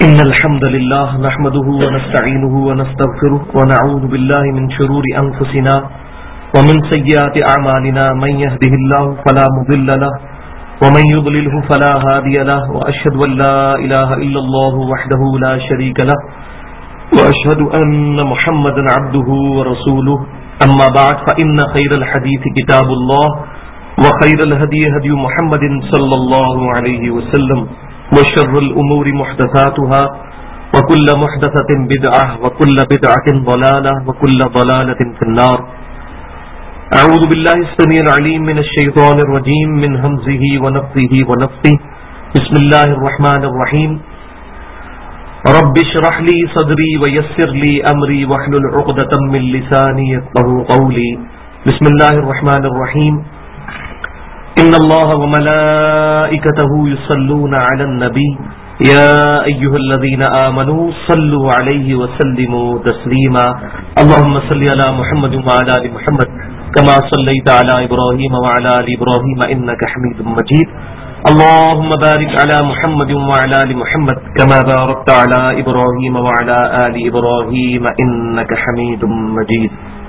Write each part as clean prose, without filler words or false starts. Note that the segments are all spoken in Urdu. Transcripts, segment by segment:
إن الحمد لله نحمده ونستعينه ونستغفره ونعوذ بالله من شرور أنفسنا ومن سيئات أعمالنا من يهده الله فلا مضل له ومن يضلله فلا هادي له وأشهد أن لا إله إلا الله وحده لا شريك له وأشهد أن محمدا عبده ورسوله أما بعد فإن خير الحديث كتاب الله وخير الهدي هدي محمد صلى الله عليه وسلم وشر الأمور محدثاتها وكل محدثة بدعة وكل بدعة ضلالة وكل ضلالة في النار. أعوذ بالله السميع العليم من الشيطان الرجيم من همزه ونفثه ونفثه. بسم الله الرحمن الرحيم. رب اشرح لي صدري ويسر لي أمري واحلل عقدة من لساني يفقهوا قولي. بسم الله الرحمن الرحيم. إن الله وملائكته يصلون على النبي يا أيها الذين آمنوا صلوا عليه وسلموا تسليما. اللهم صل على محمد وعلى آل محمد كما صليت على إبراهيم وعلى آل إبراهيم إنك حميد مجيد. اللهم بارك على محمد وعلى آل محمد كما باركت على إبراهيم وعلى آل إبراهيم إنك حميد مجيد.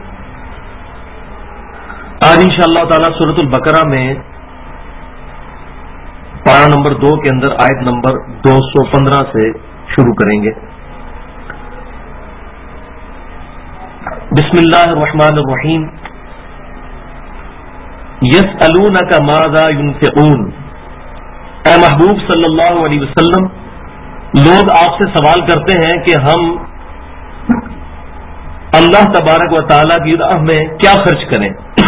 آج انشاءاللہ تعالی سورۃ البقرہ میں پارہ نمبر 2 کے اندر آیت نمبر 215 سے شروع کریں گے. بسم اللہ الرحمن الرحیم. یسألونک ماذا ينفقون. اے محبوب صلی اللہ علیہ وسلم، لوگ آپ سے سوال کرتے ہیں کہ ہم اللہ تبارک و تعالی کی راہ میں کیا خرچ کریں.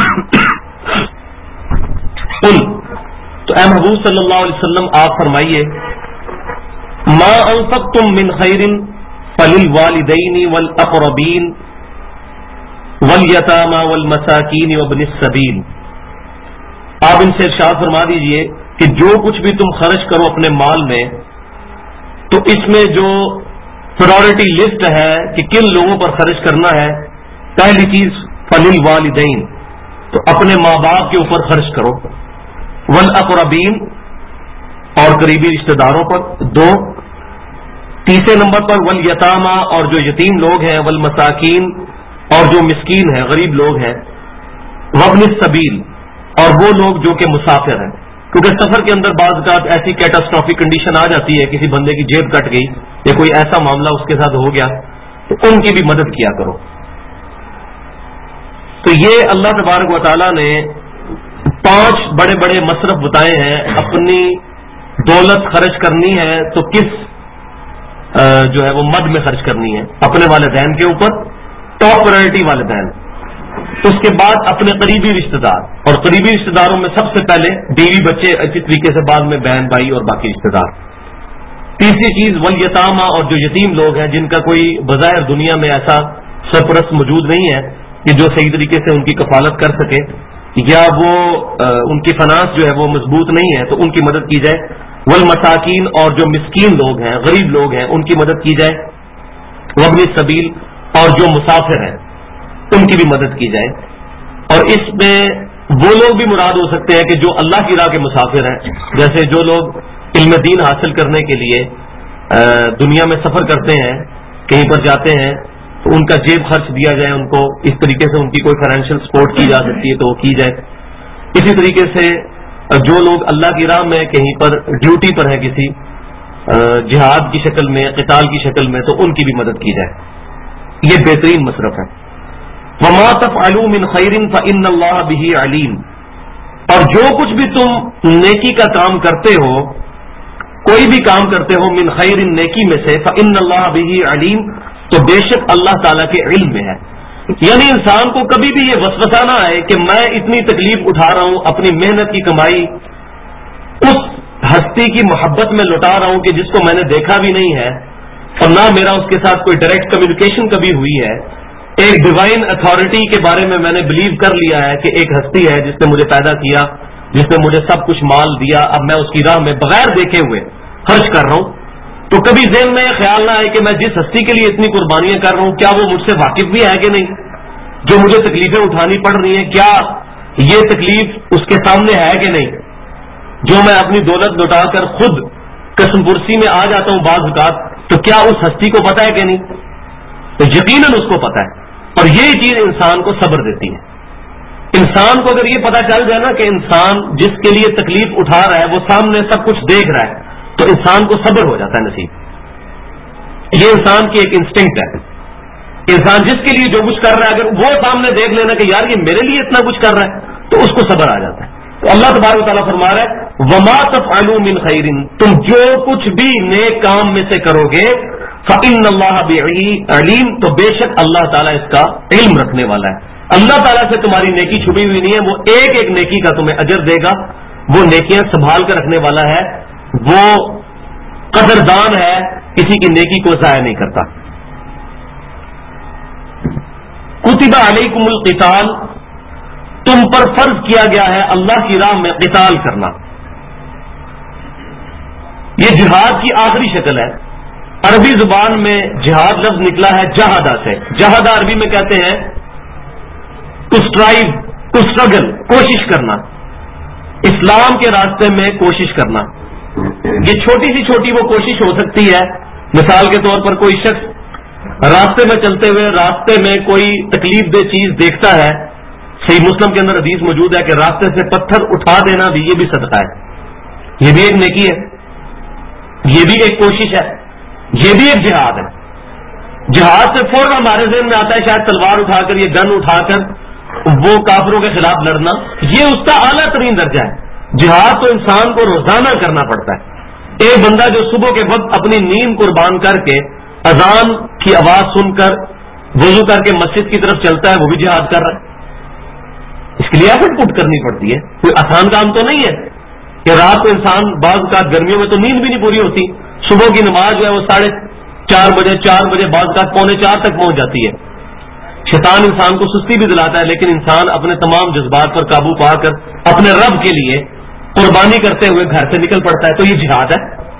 قل، تو اے محبوب صلی اللہ علیہ وسلم آپ فرمائیے، ما انفقتم من خیر فللوالدین والاقربین والیتامی والمساکین وابن السبیل. آپ ان سے ارشاد فرما دیجئے کہ جو کچھ بھی تم خرچ کرو اپنے مال میں، تو اس میں جو پرائورٹی لسٹ ہے کہ کن لوگوں پر خرچ کرنا ہے، پہلی چیز فللوالدین، تو اپنے ماں باپ کے اوپر خرچ کرو، والاقربین اور قریبی رشتہ داروں پر 2، تیسرے نمبر پر والیتامی اور جو یتیم لوگ ہیں، والمساکین اور جو مسکین ہیں، غریب لوگ ہیں، وابن السبیل اور وہ لوگ جو کہ مسافر ہیں. کیونکہ سفر کے اندر بعض اوقات ایسی کیٹاسٹرافک کنڈیشن آ جاتی ہے، کسی بندے کی جیب کٹ گئی یا کوئی ایسا معاملہ اس کے ساتھ ہو گیا، تو ان کی بھی مدد کیا کرو. تو یہ اللہ تبارک و تعالیٰ نے 5 بڑے بڑے مصرف بتائے ہیں. اپنی دولت خرچ کرنی ہے تو کس جو ہے وہ مد میں خرچ کرنی ہے. اپنے والدین کے اوپر ٹاپ پرائرٹی والدین، اس کے بعد اپنے قریبی رشتہ دار، اور قریبی رشتہ داروں میں سب سے پہلے بیوی بچے، اسی طریقے سے بعد میں بہن بھائی اور باقی رشتہ دار. تیسری چیز والیتامی اور جو یتیم لوگ ہیں جن کا کوئی بظاہر دنیا میں ایسا سرپرست موجود نہیں ہے کہ جو صحیح طریقے سے ان کی کفالت کر سکے، یا وہ ان کی فنانس جو ہے وہ مضبوط نہیں ہے، تو ان کی مدد کی جائے. والمساکین اور جو مسکین لوگ ہیں، غریب لوگ ہیں، ان کی مدد کی جائے. وابن السبیل اور جو مسافر ہیں ان کی بھی مدد کی جائے. اور اس میں وہ لوگ بھی مراد ہو سکتے ہیں کہ جو اللہ کی راہ کے مسافر ہیں، جیسے جو لوگ علم دین حاصل کرنے کے لیے دنیا میں سفر کرتے ہیں، کہیں پر جاتے ہیں، تو ان کا جیب خرچ دیا جائے ان کو، اس طریقے سے ان کی کوئی فائنینشیل سپورٹ کی جا سکتی ہے تو وہ کی جائے. اسی طریقے سے جو لوگ اللہ کی راہ میں کہیں پر ڈیوٹی پر ہے، کسی جہاد کی شکل میں، قتال کی شکل میں، تو ان کی بھی مدد کی جائے. یہ بہترین مصرف ہے. وما تفعلوا من خیر فإن اللہ بہ علیم. اور جو کچھ بھی تم نیکی کا کام کرتے ہو، کوئی بھی کام کرتے ہو، من خیر نیکی میں سے، فإن اللہ بہ علیم، تو بے شک اللہ تعالیٰ کے علم میں ہے. یعنی انسان کو کبھی بھی یہ وسوسہ نہ آئے کہ میں اتنی تکلیف اٹھا رہا ہوں، اپنی محنت کی کمائی اس ہستی کی محبت میں لوٹا رہا ہوں کہ جس کو میں نے دیکھا بھی نہیں ہے، اور نہ میرا اس کے ساتھ کوئی ڈائریکٹ کمیونیکیشن کبھی ہوئی ہے. ایک ڈیوائن اتھارٹی کے بارے میں نے بلیو کر لیا ہے کہ ایک ہستی ہے جس نے مجھے پیدا کیا، جس نے مجھے سب کچھ مال دیا، اب میں اس کی راہ میں بغیر دیکھے ہوئے خرچ کر رہا ہوں. تو کبھی ذہن میں یہ خیال نہ آئے کہ میں جس ہستی کے لیے اتنی قربانیاں کر رہا ہوں، کیا وہ مجھ سے واقف بھی ہے کہ نہیں؟ جو مجھے تکلیفیں اٹھانی پڑ رہی ہیں، کیا یہ تکلیف اس کے سامنے ہے کہ نہیں؟ جو میں اپنی دولت لوٹا کر خود قسم پرسی میں آ جاتا ہوں بعض اوقات تو کیا اس ہستی کو پتا ہے کہ نہیں؟ تو یقیناً اس کو پتا ہے. اور یہی چیز انسان کو صبر دیتی ہے. انسان کو اگر یہ پتا چل جائے نا کہ انسان جس کے لیے تکلیف اٹھا رہا ہے وہ سامنے سب کچھ دیکھ رہا ہے تو انسان کو صبر ہو جاتا ہے نصیب. یہ انسان کی ایک انسٹنکٹ ہے. انسان جس کے لیے جو کچھ کر رہا ہے اگر وہ سامنے دیکھ لینا کہ یار یہ میرے لیے اتنا کچھ کر رہا ہے تو اس کو صبر آ جاتا ہے. تو اللہ تبارک و تعالیٰ فرما رہا ہے وما تفعلوا من خیر، تم جو کچھ بھی نیک کام میں سے کرو گے فإن اللہ بہ علیم، تو بے شک اللہ تعالیٰ اس کا علم رکھنے والا ہے. اللہ تعالیٰ سے تمہاری نیکی چھپی ہوئی نہیں ہے، وہ ایک ایک نیکی کا تمہیں اجر دے گا. وہ نیکیاں سنبھال کر رکھنے والا ہے، وہ قدردان ہے، کسی کی نیکی کو ضائع نہیں کرتا. کتب علیکم القتال، تم پر فرض کیا گیا ہے اللہ کی راہ میں قتال کرنا. یہ جہاد کی آخری شکل ہے. عربی زبان میں جہاد لفظ نکلا ہے جہادہ سے. جہادہ عربی میں کہتے ہیں ٹو اسٹرائیو، ٹو اسٹرگل، کوشش کرنا، اسلام کے راستے میں کوشش کرنا. یہ چھوٹی سی چھوٹی وہ کوشش ہو سکتی ہے. مثال کے طور پر کوئی شخص راستے میں چلتے ہوئے راستے میں کوئی تکلیف دہ چیز دیکھتا ہے. صحیح مسلم کے اندر حدیث موجود ہے کہ راستے سے پتھر اٹھا دینا بھی یہ بھی صدقہ ہے، یہ بھی ایک نیکی ہے، یہ بھی ایک کوشش ہے، یہ بھی ایک جہاد ہے. جہاد سے فوراً ہمارے ذہن میں آتا ہے شاید تلوار اٹھا کر، یہ گن اٹھا کر وہ کافروں کے خلاف لڑنا، یہ اس کا اعلیٰ ترین درجہ ہے. جہاد تو انسان کو روزانہ کرنا پڑتا ہے. ایک بندہ جو صبح کے وقت اپنی نیند قربان کر کے اذان کی آواز سن کر وضو کر کے مسجد کی طرف چلتا ہے وہ بھی جہاد کر رہا ہے. اس کے لیے ایفرٹ پٹ کرنی پڑتی ہے، کوئی آسان کام تو نہیں ہے کہ رات کو انسان بعض کا گرمیوں میں تو نیند بھی نہیں پوری ہوتی، صبح کی نماز جو ہے وہ 4:30 بجے 4 بجے بعض کا 3:45 تک پہنچ جاتی ہے. شیطان انسان کو سستی بھی دلاتا ہے لیکن انسان اپنے تمام جذبات پر قابو پا کر اپنے رب کے لیے قربانی کرتے ہوئے گھر سے نکل پڑتا ہے، تو یہ جہاد ہے.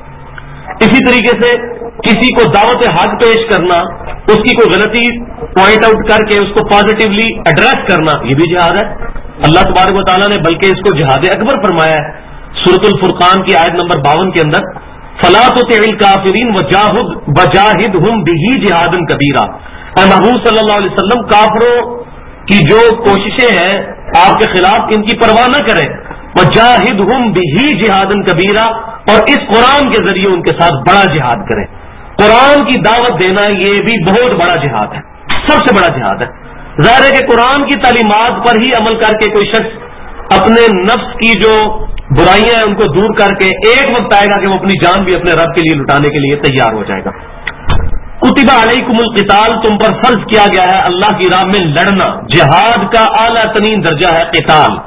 اسی طریقے سے کسی کو دعوت حق پیش کرنا، اس کی کوئی غلطی پوائنٹ آؤٹ کر کے اس کو پازیٹیولی ایڈریس کرنا، یہ بھی جہاد ہے. اللہ تبارک و تعالیٰ نے بلکہ اس کو جہاد اکبر فرمایا ہے. سورۃ الفرقان کی آیت نمبر 52 کے اندر فلا تطع الکافرین وجاہدہم بہ جہادا کبیرا. اے محبوب صلی اللہ علیہ وسلم کافروں کی جو کوششیں ہیں آپ کے خلاف ان کی پرواہ نہ کریں. وجاہدہم بہ جہادا کبیرا، اور اس قرآن کے ذریعے ان کے ساتھ بڑا جہاد کریں. قرآن کی دعوت دینا یہ بھی بہت بڑا جہاد ہے، سب سے بڑا جہاد ہے. ظاہر ہے کہ قرآن کی تعلیمات پر ہی عمل کر کے کوئی شخص اپنے نفس کی جو برائیاں ہیں ان کو دور کر کے ایک وقت آئے گا کہ وہ اپنی جان بھی اپنے رب کے لیے لٹانے کے لیے تیار ہو جائے گا. کتب علیکم القتال، تم پر فرض کیا گیا ہے اللہ کی راہ میں لڑنا. جہاد کا اعلیٰ ترین درجہ ہے قتال،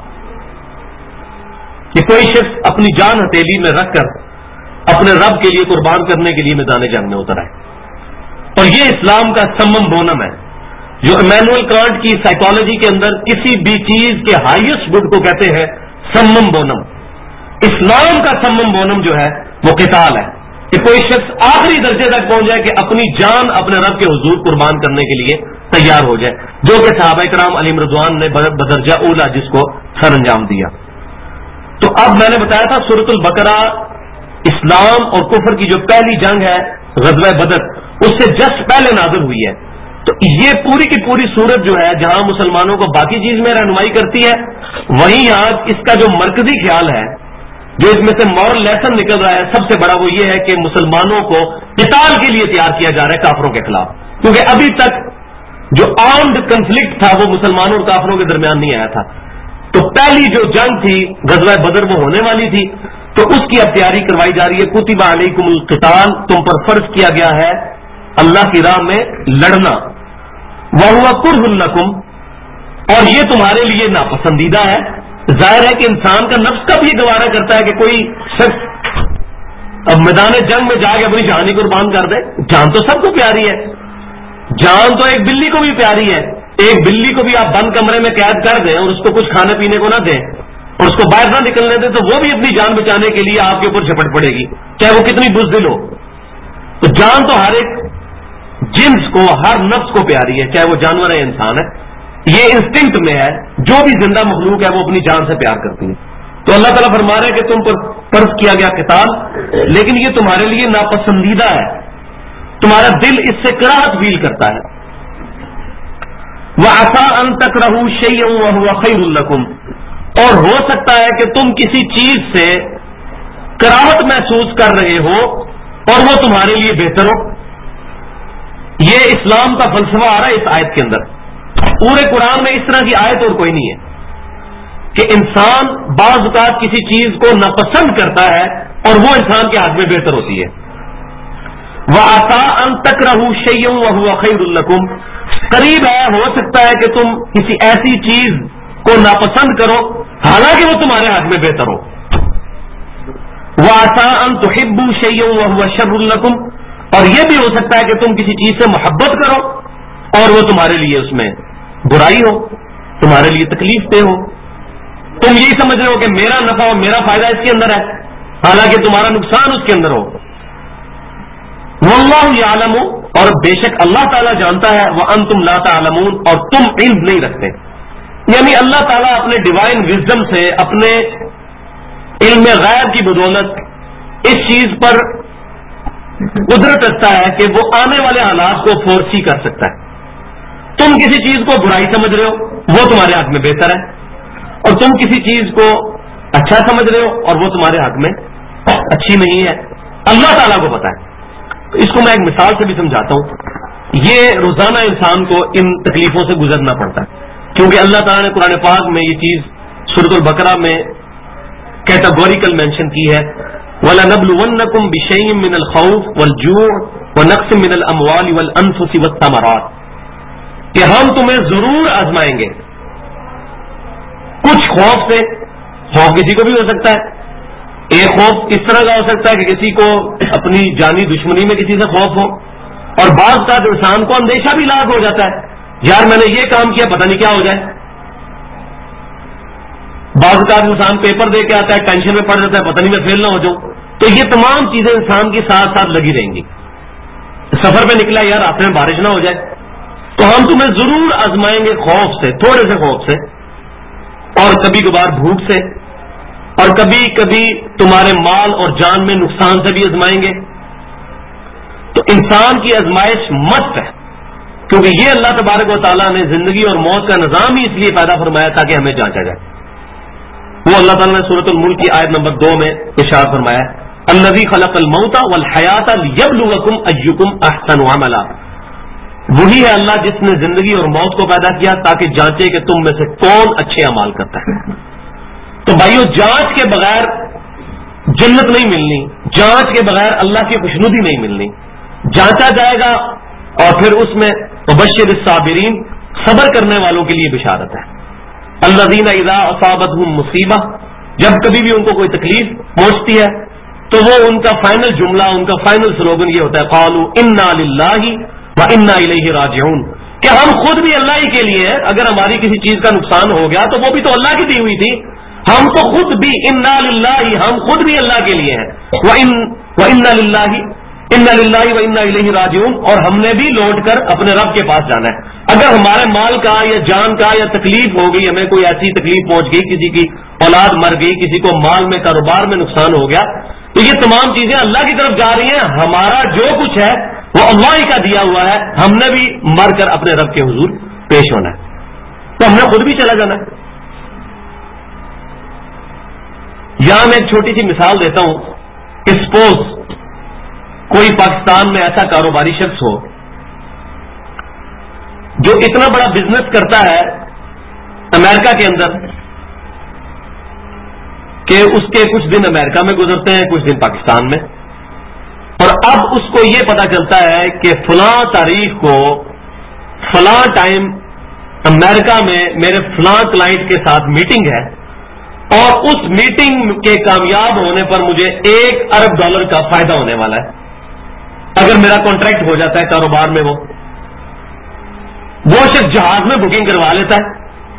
کہ کوئی شخص اپنی جان ہتھیلی میں رکھ کر اپنے رب کے لیے قربان کرنے کے لیے میدان جنگ میں اتر آئے. اور یہ اسلام کا سمم بونم ہے، جو ایمینوئل کانٹ کی سائیکالوجی کے اندر کسی بھی چیز کے ہائیسٹ گڈ کو کہتے ہیں سمم بونم. اسلام کا سمم بونم جو ہے وہ قتال ہے، کہ کوئی شخص آخری درجے تک پہنچ جائے کہ اپنی جان اپنے رب کے حضور قربان کرنے کے لیے تیار ہو جائے، جو کہ صحابہ کرام علیہم رضوان نے بدرجہ اولا جس کو سر انجام دیا. تو اب میں نے بتایا تھا سورۃ البقرہ اسلام اور کفر کی جو پہلی جنگ ہے غزوہ بدر اس سے جسٹ پہلے نازل ہوئی ہے. تو یہ پوری کی پوری سورت جو ہے جہاں مسلمانوں کو باقی چیز میں رہنمائی کرتی ہے، وہیں یہاں اس کا جو مرکزی خیال ہے، جو اس میں سے مورل لیسن نکل رہا ہے، سب سے بڑا وہ یہ ہے کہ مسلمانوں کو قتال کے لیے تیار کیا جا رہا ہے کافروں کے خلاف. کیونکہ ابھی تک جو آرمڈ کنفلکٹ تھا وہ مسلمانوں اور کافروں کے درمیان نہیں آیا تھا. تو پہلی جو جنگ تھی غزوہ بدر وہ ہونے والی تھی، تو اس کی اب تیاری کروائی جا رہی ہے. کتب علیکم القتال، تم پر فرض کیا گیا ہے اللہ کی راہ میں لڑنا. وَهُوَ كُرْهٌ لَكُمْ، اور یہ تمہارے لیے ناپسندیدہ ہے. ظاہر ہے کہ انسان کا نفس کب یہ گوارا کرتا ہے کہ کوئی شخص اب میدان جنگ میں جا کے اپنی جان ہی قربان کر دے. جان تو سب کو پیاری ہے، جان تو ایک بلی کو بھی پیاری ہے. ایک بلی کو بھی آپ بند کمرے میں قید کر دیں اور اس کو کچھ کھانے پینے کو نہ دیں اور اس کو باہر نہ نکلنے دیں تو وہ بھی اپنی جان بچانے کے لیے آپ کے اوپر جھپٹ پڑے گی، چاہے وہ کتنی بزدل ہو. تو جان تو ہر ایک جنس کو، ہر نفس کو پیاری ہے، چاہے وہ جانور ہے انسان ہے. یہ انسٹنکٹ میں ہے، جو بھی زندہ مخلوق ہے وہ اپنی جان سے پیار کرتی ہے. تو اللہ تعالیٰ فرما رہے ہیں کہ تم پر فرض کیا گیا قتال، لیکن یہ تمہارے لیے ناپسندیدہ ہے. تمہارا دل اس سے کراہت فیل کرتا ہے. وَعَسَىٰ أَن تَكْرَهُوا شَيْئًا وَهُوَ خَيْرٌ لَكُمْ, اور ہو سکتا ہے کہ تم کسی چیز سے کراہت محسوس کر رہے ہو اور وہ تمہارے لیے بہتر ہو. یہ اسلام کا فلسفہ آ رہا ہے اس آیت کے اندر. پورے قرآن میں اس طرح کی آیت اور کوئی نہیں ہے کہ انسان بعض اوقات کسی چیز کو ناپسند کرتا ہے اور وہ انسان کے ہاتھ میں بہتر ہوتی ہے. وَعَسَىٰ أَن تَكْرَهُوا شَيْئًا وَهُوَ خَيْرٌ لَكُمْ, قریب ہے, ہو سکتا ہے کہ تم کسی ایسی چیز کو ناپسند کرو حالانکہ وہ تمہارے ہاتھ میں بہتر ہو. وَعَسَىٰ أَن تُحِبُّوا شَيْئًا وَهُوَ شَرٌّ لَكُمْ, اور یہ بھی ہو سکتا ہے کہ تم کسی چیز سے محبت کرو اور وہ تمہارے لیے اس میں برائی ہو, تمہارے لیے تکلیف دہ ہو. تم یہی سمجھ رہے ہو کہ میرا نفع اور میرا فائدہ اس کے اندر ہے حالانکہ تمہارا نقصان اس کے اندر ہو. واللہ یعلم, اور بے شک اللہ تعالیٰ جانتا ہے, وانتم لا تعلمون, اور تم علم نہیں رکھتے. یعنی اللہ تعالیٰ اپنے ڈیوائن وزڈم سے, اپنے علم غیب کی بدولت اس چیز پر قدرت رکھتا ہے کہ وہ آنے والے حالات کو فورسی کر سکتا ہے. تم کسی چیز کو برائی سمجھ رہے ہو وہ تمہارے حق میں بہتر ہے, اور تم کسی چیز کو اچھا سمجھ رہے ہو اور وہ تمہارے حق میں اچھی نہیں ہے. اللہ تعالیٰ کو پتا ہے. اس کو میں ایک مثال سے بھی سمجھاتا ہوں. یہ روزانہ انسان کو ان تکلیفوں سے گزرنا پڑتا ہے کیونکہ اللہ تعالیٰ نے قرآن پاک میں یہ چیز سورۃ البقرہ میں کیٹاگوریکل مینشن کی ہے. وَلَنَبْلُوَنَّكُمْ بِشَيْءٍ مِّنَ الْخَوْفِ وَالْجُوعِ وَنَقْصٍ مِّنَ الْأَمْوَالِ وَالْأَنفُسِ وَالثَّمَرَاتِ, کہ ہم تمہیں ضرور آزمائیں گے. کچھ خوف سے, خوف کسی کو بھی ہو سکتا ہے. ایک خوف اس طرح کا ہو سکتا ہے کہ کسی کو اپنی جانی دشمنی میں کسی سے خوف ہو, اور بعض کا انسان کو اندیشہ بھی لاحق ہو جاتا ہے, یار میں نے یہ کام کیا پتہ نہیں کیا ہو جائے. بعض کا انسان پیپر دے کے آتا ہے, ٹینشن میں پڑ جاتا ہے, پتہ نہیں میں فیل نہ ہو جاؤں. تو یہ تمام چیزیں انسان کے ساتھ ساتھ لگی رہیں گی. سفر پہ نکلا یار راستے میں بارش نہ ہو جائے, تو ہم تمہیں ضرور آزمائیں گے خوف سے, تھوڑے سے خوف سے, اور کبھی کبھار بھوک سے, اور کبھی کبھی تمہارے مال اور جان میں نقصان سے بھی آزمائیں گے. تو انسان کی آزمائش مست ہے کیونکہ یہ اللہ تبارک و تعالیٰ نے زندگی اور موت کا نظام ہی اس لیے پیدا فرمایا تاکہ ہمیں جانچا جائے. وہ اللہ تعالیٰ نے سورۃ الملک کی آیت نمبر 2 میں ارشاد فرمایا, الذی خلق الموت والحیات لیبلوکم ایکم احسن عملا, وہی ہے اللہ جس نے زندگی اور موت کو پیدا کیا تاکہ جانچے کہ تم میں سے کون اچھے اعمال کرتا ہے. تو بھائیو, جانچ کے بغیر جنت نہیں ملنی, جانچ کے بغیر اللہ کی خوشنودی نہیں ملنی. جانچا جائے گا اور پھر اس میں وبشر الصابرین, صبر کرنے والوں کے لیے بشارت ہے. الذین اذا اصابتهم مصیبہ, جب کبھی بھی ان کو کوئی تکلیف پہنچتی ہے تو وہ ان کا فائنل جملہ, ان کا فائنل سلوگن یہ ہوتا ہے, قالوا انا للہ وانا الیہ راجعون, کہ ہم خود بھی اللہ ہی کے لیے ہیں. اگر ہماری کسی چیز کا نقصان ہو گیا تو وہ بھی تو اللہ کی دی ہوئی تھی, ہم تو خود بھی انا للہ, ہم خود بھی اللہ کے لیے ہیں. وَإِنَّا لِلَّهِ وَإِنَّا إِلَيْهِ راجعون, اور ہم نے بھی لوٹ کر اپنے رب کے پاس جانا ہے. اگر ہمارے مال کا یا جان کا یا تکلیف ہو گئی, ہمیں کوئی ایسی تکلیف پہنچ گئی, کسی کی اولاد مر گئی, کسی کو مال میں کاروبار میں نقصان ہو گیا, تو یہ تمام چیزیں اللہ کی طرف جا رہی ہیں. ہمارا جو کچھ ہے وہ اللہ ہی کا دیا ہوا ہے, ہم نے بھی مر کر اپنے رب کے حضور پیش ہونا ہے, تو ہم نے خود بھی چلا جانا ہے. یہاں میں ایک چھوٹی سی مثال دیتا ہوں کہ سپوز کوئی پاکستان میں ایسا کاروباری شخص ہو جو اتنا بڑا بزنس کرتا ہے امریکہ کے اندر کہ اس کے کچھ دن امریکہ میں گزرتے ہیں, کچھ دن پاکستان میں, اور اب اس کو یہ پتا چلتا ہے کہ فلاں تاریخ کو فلاں ٹائم امریکہ میں میرے فلاں کلائنٹ کے ساتھ میٹنگ ہے, اور اس میٹنگ کے کامیاب ہونے پر مجھے $1 ارب کا فائدہ ہونے والا ہے اگر میرا کانٹریکٹ ہو جاتا ہے کاروبار میں. وہ شخص جہاز میں بکنگ کروا لیتا ہے.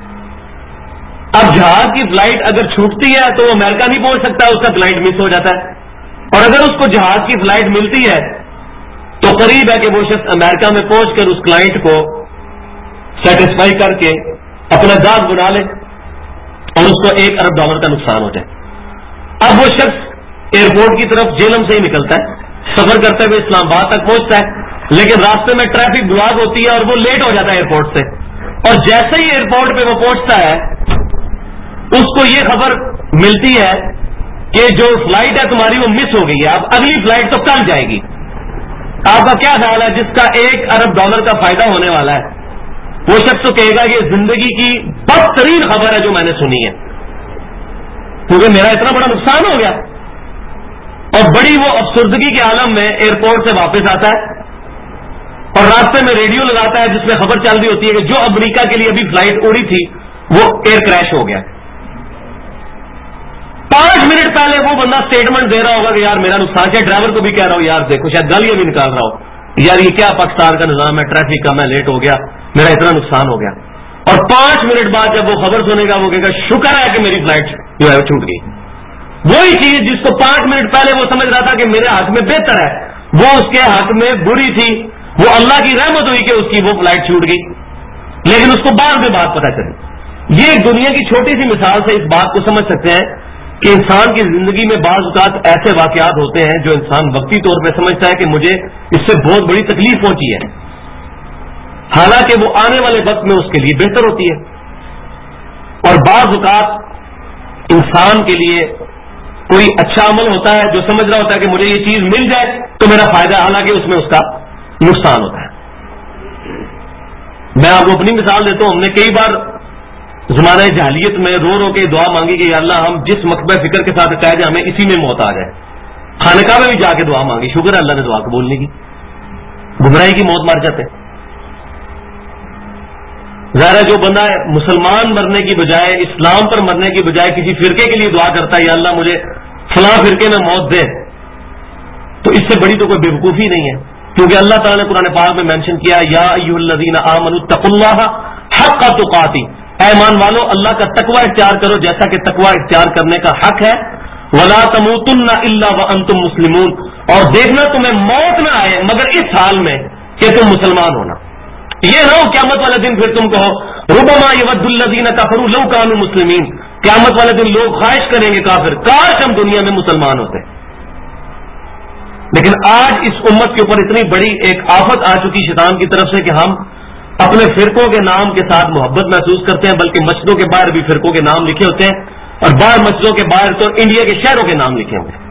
اب جہاز کی فلائٹ اگر چھوٹتی ہے تو وہ امریکہ نہیں پہنچ سکتا, اس کا فلائٹ مس ہو جاتا ہے, اور اگر اس کو جہاز کی فلائٹ ملتی ہے تو قریب ہے کہ وہ شخص امریکہ میں پہنچ کر اس کلائنٹ کو سیٹسفائی کر کے اپنا گاہک بنا لے اور اس کو $1 ارب کا نقصان ہو جائے. اب وہ شخص ایئرپورٹ کی طرف جیلم سے ہی نکلتا ہے, سفر کرتے ہوئے اسلام آباد تک پہنچتا ہے, لیکن راستے میں ٹریفک بلاک ہوتی ہے اور وہ لیٹ ہو جاتا ہے ایئرپورٹ سے، اور جیسے ہی ایئرپورٹ پہ وہ پہنچتا ہے اس کو یہ خبر ملتی ہے کہ جو فلائٹ ہے تمہاری وہ مس ہو گئی ہے، اب اگلی فلائٹ تو کل جائے گی۔ آپ کا کیا خیال ہے جس کا $1 ارب کا فائدہ ہونے والا ہے وہ شخص تو کہے گا کہ زندگی کی بدترین خبر ہے جو میں نے سنی ہے، کیونکہ میرا اتنا بڑا نقصان ہو گیا، اور بڑی وہ افسردگی کے عالم میں ایئرپورٹ سے واپس آتا ہے اور راستے میں ریڈیو لگاتا ہے جس میں خبر چل رہی ہوتی ہے کہ جو امریکہ کے لیے ابھی فلائٹ اڑی تھی وہ ایئر کریش ہو گیا۔ 5 منٹ پہلے وہ بندہ اسٹیٹمنٹ دے رہا ہوگا کہ یار میرا نقصان ہے، ڈرائیور کو بھی کہہ رہا ہوں یار دیکھو، شاید گالیاں بھی نکال رہا ہو یار یہ کیا پاکستان کا نظام ہے، ٹریفک کا، میں لیٹ ہو گیا، میرا اتنا نقصان ہو گیا، اور 5 منٹ بعد جب وہ خبر سنے گا وہ کہے گا شکر ہے کہ میری فلائٹ جو ہے وہ چھوٹ گئی۔ وہی چیز جس کو 5 منٹ پہلے وہ سمجھ رہا تھا کہ میرے حق میں بہتر ہے، وہ اس کے حق میں بری تھی، وہ اللہ کی رحمت ہوئی کہ اس کی وہ فلائٹ چھوٹ گئی، لیکن اس کو بعد میں بات پتہ چلی۔ یہ ایک دنیا کی چھوٹی سی مثال سے اس بات کو سمجھ سکتے ہیں کہ انسان کی زندگی میں بعض اوقات ایسے واقعات ہوتے ہیں جو انسان وقتی طور پہ سمجھتا ہے کہ مجھے اس سے بہت بڑی تکلیف پہنچی ہے، حالانکہ وہ آنے والے وقت میں اس کے لیے بہتر ہوتی ہے۔ اور بعض اوقات انسان کے لیے کوئی اچھا عمل ہوتا ہے جو سمجھ رہا ہوتا ہے کہ مجھے یہ چیز مل جائے تو میرا فائدہ ہے، حالانکہ اس میں اس کا نقصان ہوتا ہے۔ میں آپ کو اپنی مثال دیتا ہوں، ہم نے کئی بار زمانہ جاہلیت میں رو رو کے دعا مانگی کہ یا اللہ ہم جس مکتبہ فکر کے ساتھ قید ہیں ہمیں اسی میں موت آ جائے، خانقاہ میں بھی جا کے دعا مانگی، شکر ہے اللہ نے دعا قبول نہیں کی، گمراہی کی موت مر جاتے۔ ظاہر ہے جو بندہ مسلمان مرنے کی بجائے، اسلام پر مرنے کی بجائے کسی فرقے کے لیے دعا کرتا ہے یا اللہ مجھے فلاں فرقے میں موت دے، تو اس سے بڑی تو کوئی بیوقوفی نہیں ہے، کیونکہ اللہ تعالیٰ نے قرآن پاک میں مینشن کیا یا ایھا الذین آمنوا اتقوا اللہ حق تقاتہ، اے ایمان والو اللہ کا تقوی اختیار کرو جیسا کہ تقوی اختیار کرنے کا حق ہے، ولا تموتن الا وانتم مسلمون، اور دیکھنا تمہیں موت نہ آئے مگر اس حال میں کہ تم مسلمان ہونا، یہ نہ ہو قیامت والے دن پھر تم کہو ربما یود الذین کفروا لو کانوا مسلمین، قیامت والے دن لوگ خواہش کریں گے کافر کاش ہم دنیا میں مسلمان ہوتے۔ لیکن آج اس امت کے اوپر اتنی بڑی ایک آفت آ چکی شیطان کی طرف سے کہ ہم اپنے فرقوں کے نام کے ساتھ محبت محسوس کرتے ہیں، بلکہ مسجدوں کے باہر بھی فرقوں کے نام لکھے ہوتے ہیں، اور باہر مسجدوں کے باہر تو انڈیا کے شہروں کے نام لکھے ہوئے ہیں۔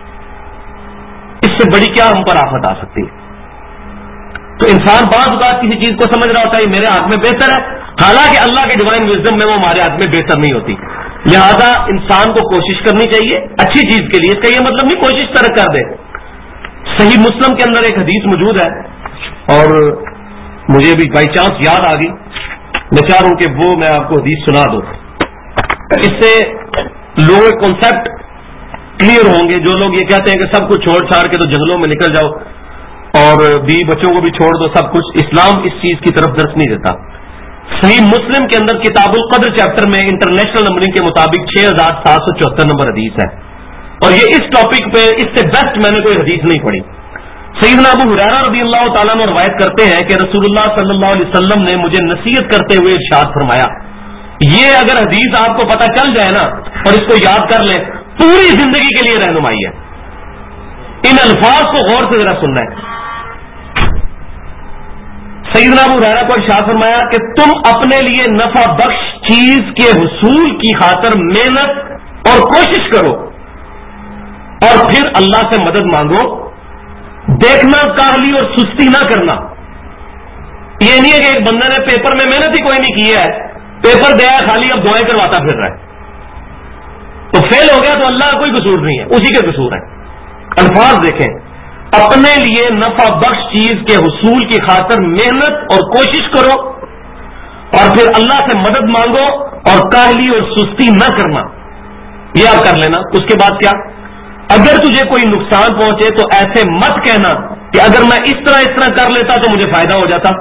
اس سے بڑی کیا ہم پر آفت آ سکتی ہے؟ تو انسان بعض اوقات کسی چیز کو سمجھ رہا ہوتا ہے میرے ہاتھ میں بہتر ہے، حالانکہ اللہ کے ڈیوائن وزڈم میں وہ ہمارے ہاتھ میں بہتر نہیں ہوتی۔ لہذا انسان کو کوشش کرنی چاہیے اچھی چیز کے لیے، اس کا یہ مطلب نہیں کوشش ترک کر دے۔ صحیح مسلم کے اندر ایک حدیث موجود ہے اور مجھے بھی بائی چانس یاد آ گئی، میں چاہ رہا ہوں کہ وہ میں آپ کو حدیث سنا دوں، اس سے لوگوں کے کانسیپٹ کلیئر ہوں گے۔ جو لوگ یہ کہتے ہیں کہ سب کچھ چھوڑ چھاڑ کے تو جنگلوں میں نکل جاؤ اور بیوی بچوں کو بھی چھوڑ دو سب کچھ، اسلام اس چیز کی طرف درس نہیں دیتا۔ صحیح مسلم کے اندر کتاب القدر چیپٹر میں انٹرنیشنل نمبرنگ کے مطابق 6774 نمبر حدیث ہے، اور یہ اس ٹاپک پہ اس سے بیسٹ میں نے کوئی حدیث نہیں پڑھی۔ سیدنا ابو ہریرہ رضی اللہ تعالیٰ عنہ روایت کرتے ہیں کہ رسول اللہ صلی اللہ علیہ وسلم نے مجھے نصیحت کرتے ہوئے ارشاد فرمایا، یہ اگر حدیث آپ کو پتہ چل جائے نا اور اس کو یاد کر لیں پوری زندگی کے لیے رہنمائی ہے۔ ان الفاظ کو غور سے ذرا سننا ہے۔ سیدنا ابو ہریرہ کو ارشاد فرمایا کہ تم اپنے لیے نفع بخش چیز کے حصول کی خاطر محنت اور کوشش کرو اور پھر اللہ سے مدد مانگو، دیکھنا کاہلی اور سستی نہ کرنا۔ یہ نہیں ہے کہ ایک بندے نے پیپر میں محنت ہی کوئی نہیں کی ہے، پیپر دیا خالی اب دعائیں کرواتا پھر رہا ہے تو فیل ہو گیا، تو اللہ کا کوئی قصور نہیں ہے، اسی کے قصور ہے۔ الفاظ دیکھیں، اپنے لیے نفع بخش چیز کے حصول کی خاطر محنت اور کوشش کرو اور پھر اللہ سے مدد مانگو اور کاہلی اور سستی نہ کرنا، یہ آپ کر لینا۔ اس کے بعد کیا؟ اگر تجھے کوئی نقصان پہنچے تو ایسے مت کہنا کہ اگر میں اس طرح کر لیتا تو مجھے فائدہ ہو جاتا،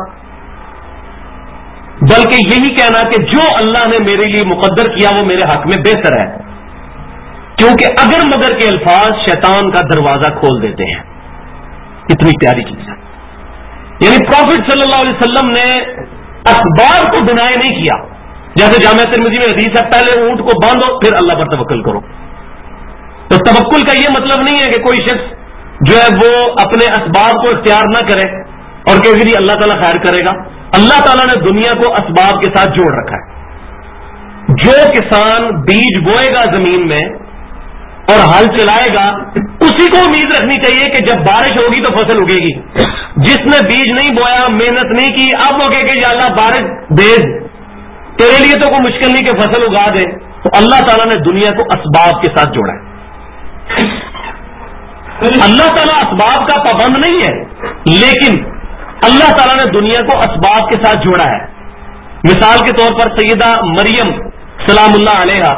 بلکہ یہی کہنا کہ جو اللہ نے میرے لیے مقدر کیا وہ میرے حق میں بہتر ہے، کیونکہ اگر مگر کے الفاظ شیطان کا دروازہ کھول دیتے ہیں۔ اتنی پیاری چیز ہے، یعنی پروفٹ صلی اللہ علیہ وسلم نے اسباب کو ڈینائی نہیں کیا، جیسے جامعہ ترمذی میں حدیث ہے پہلے اونٹ کو باندھو پھر اللہ پر توکل کرو۔ تو توکل کا یہ مطلب نہیں ہے کہ کوئی شخص جو ہے وہ اپنے اسباب کو اختیار نہ کرے، اور کسی لیے اللہ تعالیٰ خیر کرے گا. اللہ تعالیٰ نے دنیا کو اسباب کے ساتھ جوڑ رکھا ہے. جو کسان بیج بوئے گا زمین میں اور ہل چلائے گا, اسی کو امید رکھنی چاہیے کہ جب بارش ہوگی تو فصل اگے گی. جس نے بیج نہیں بویا, محنت نہیں کی, اب وہ کہ یا اللہ بارش بھیج, تیرے لیے تو کوئی مشکل نہیں کہ فصل اگا دے. تو اللہ تعالیٰ نے دنیا کو اسباب کے ساتھ جوڑا ہے. اللہ تعالیٰ اسباب کا پابند نہیں ہے, لیکن اللہ تعالیٰ نے دنیا کو اسباب کے ساتھ جوڑا ہے. مثال کے طور پر سیدہ مریم سلام اللہ علیہا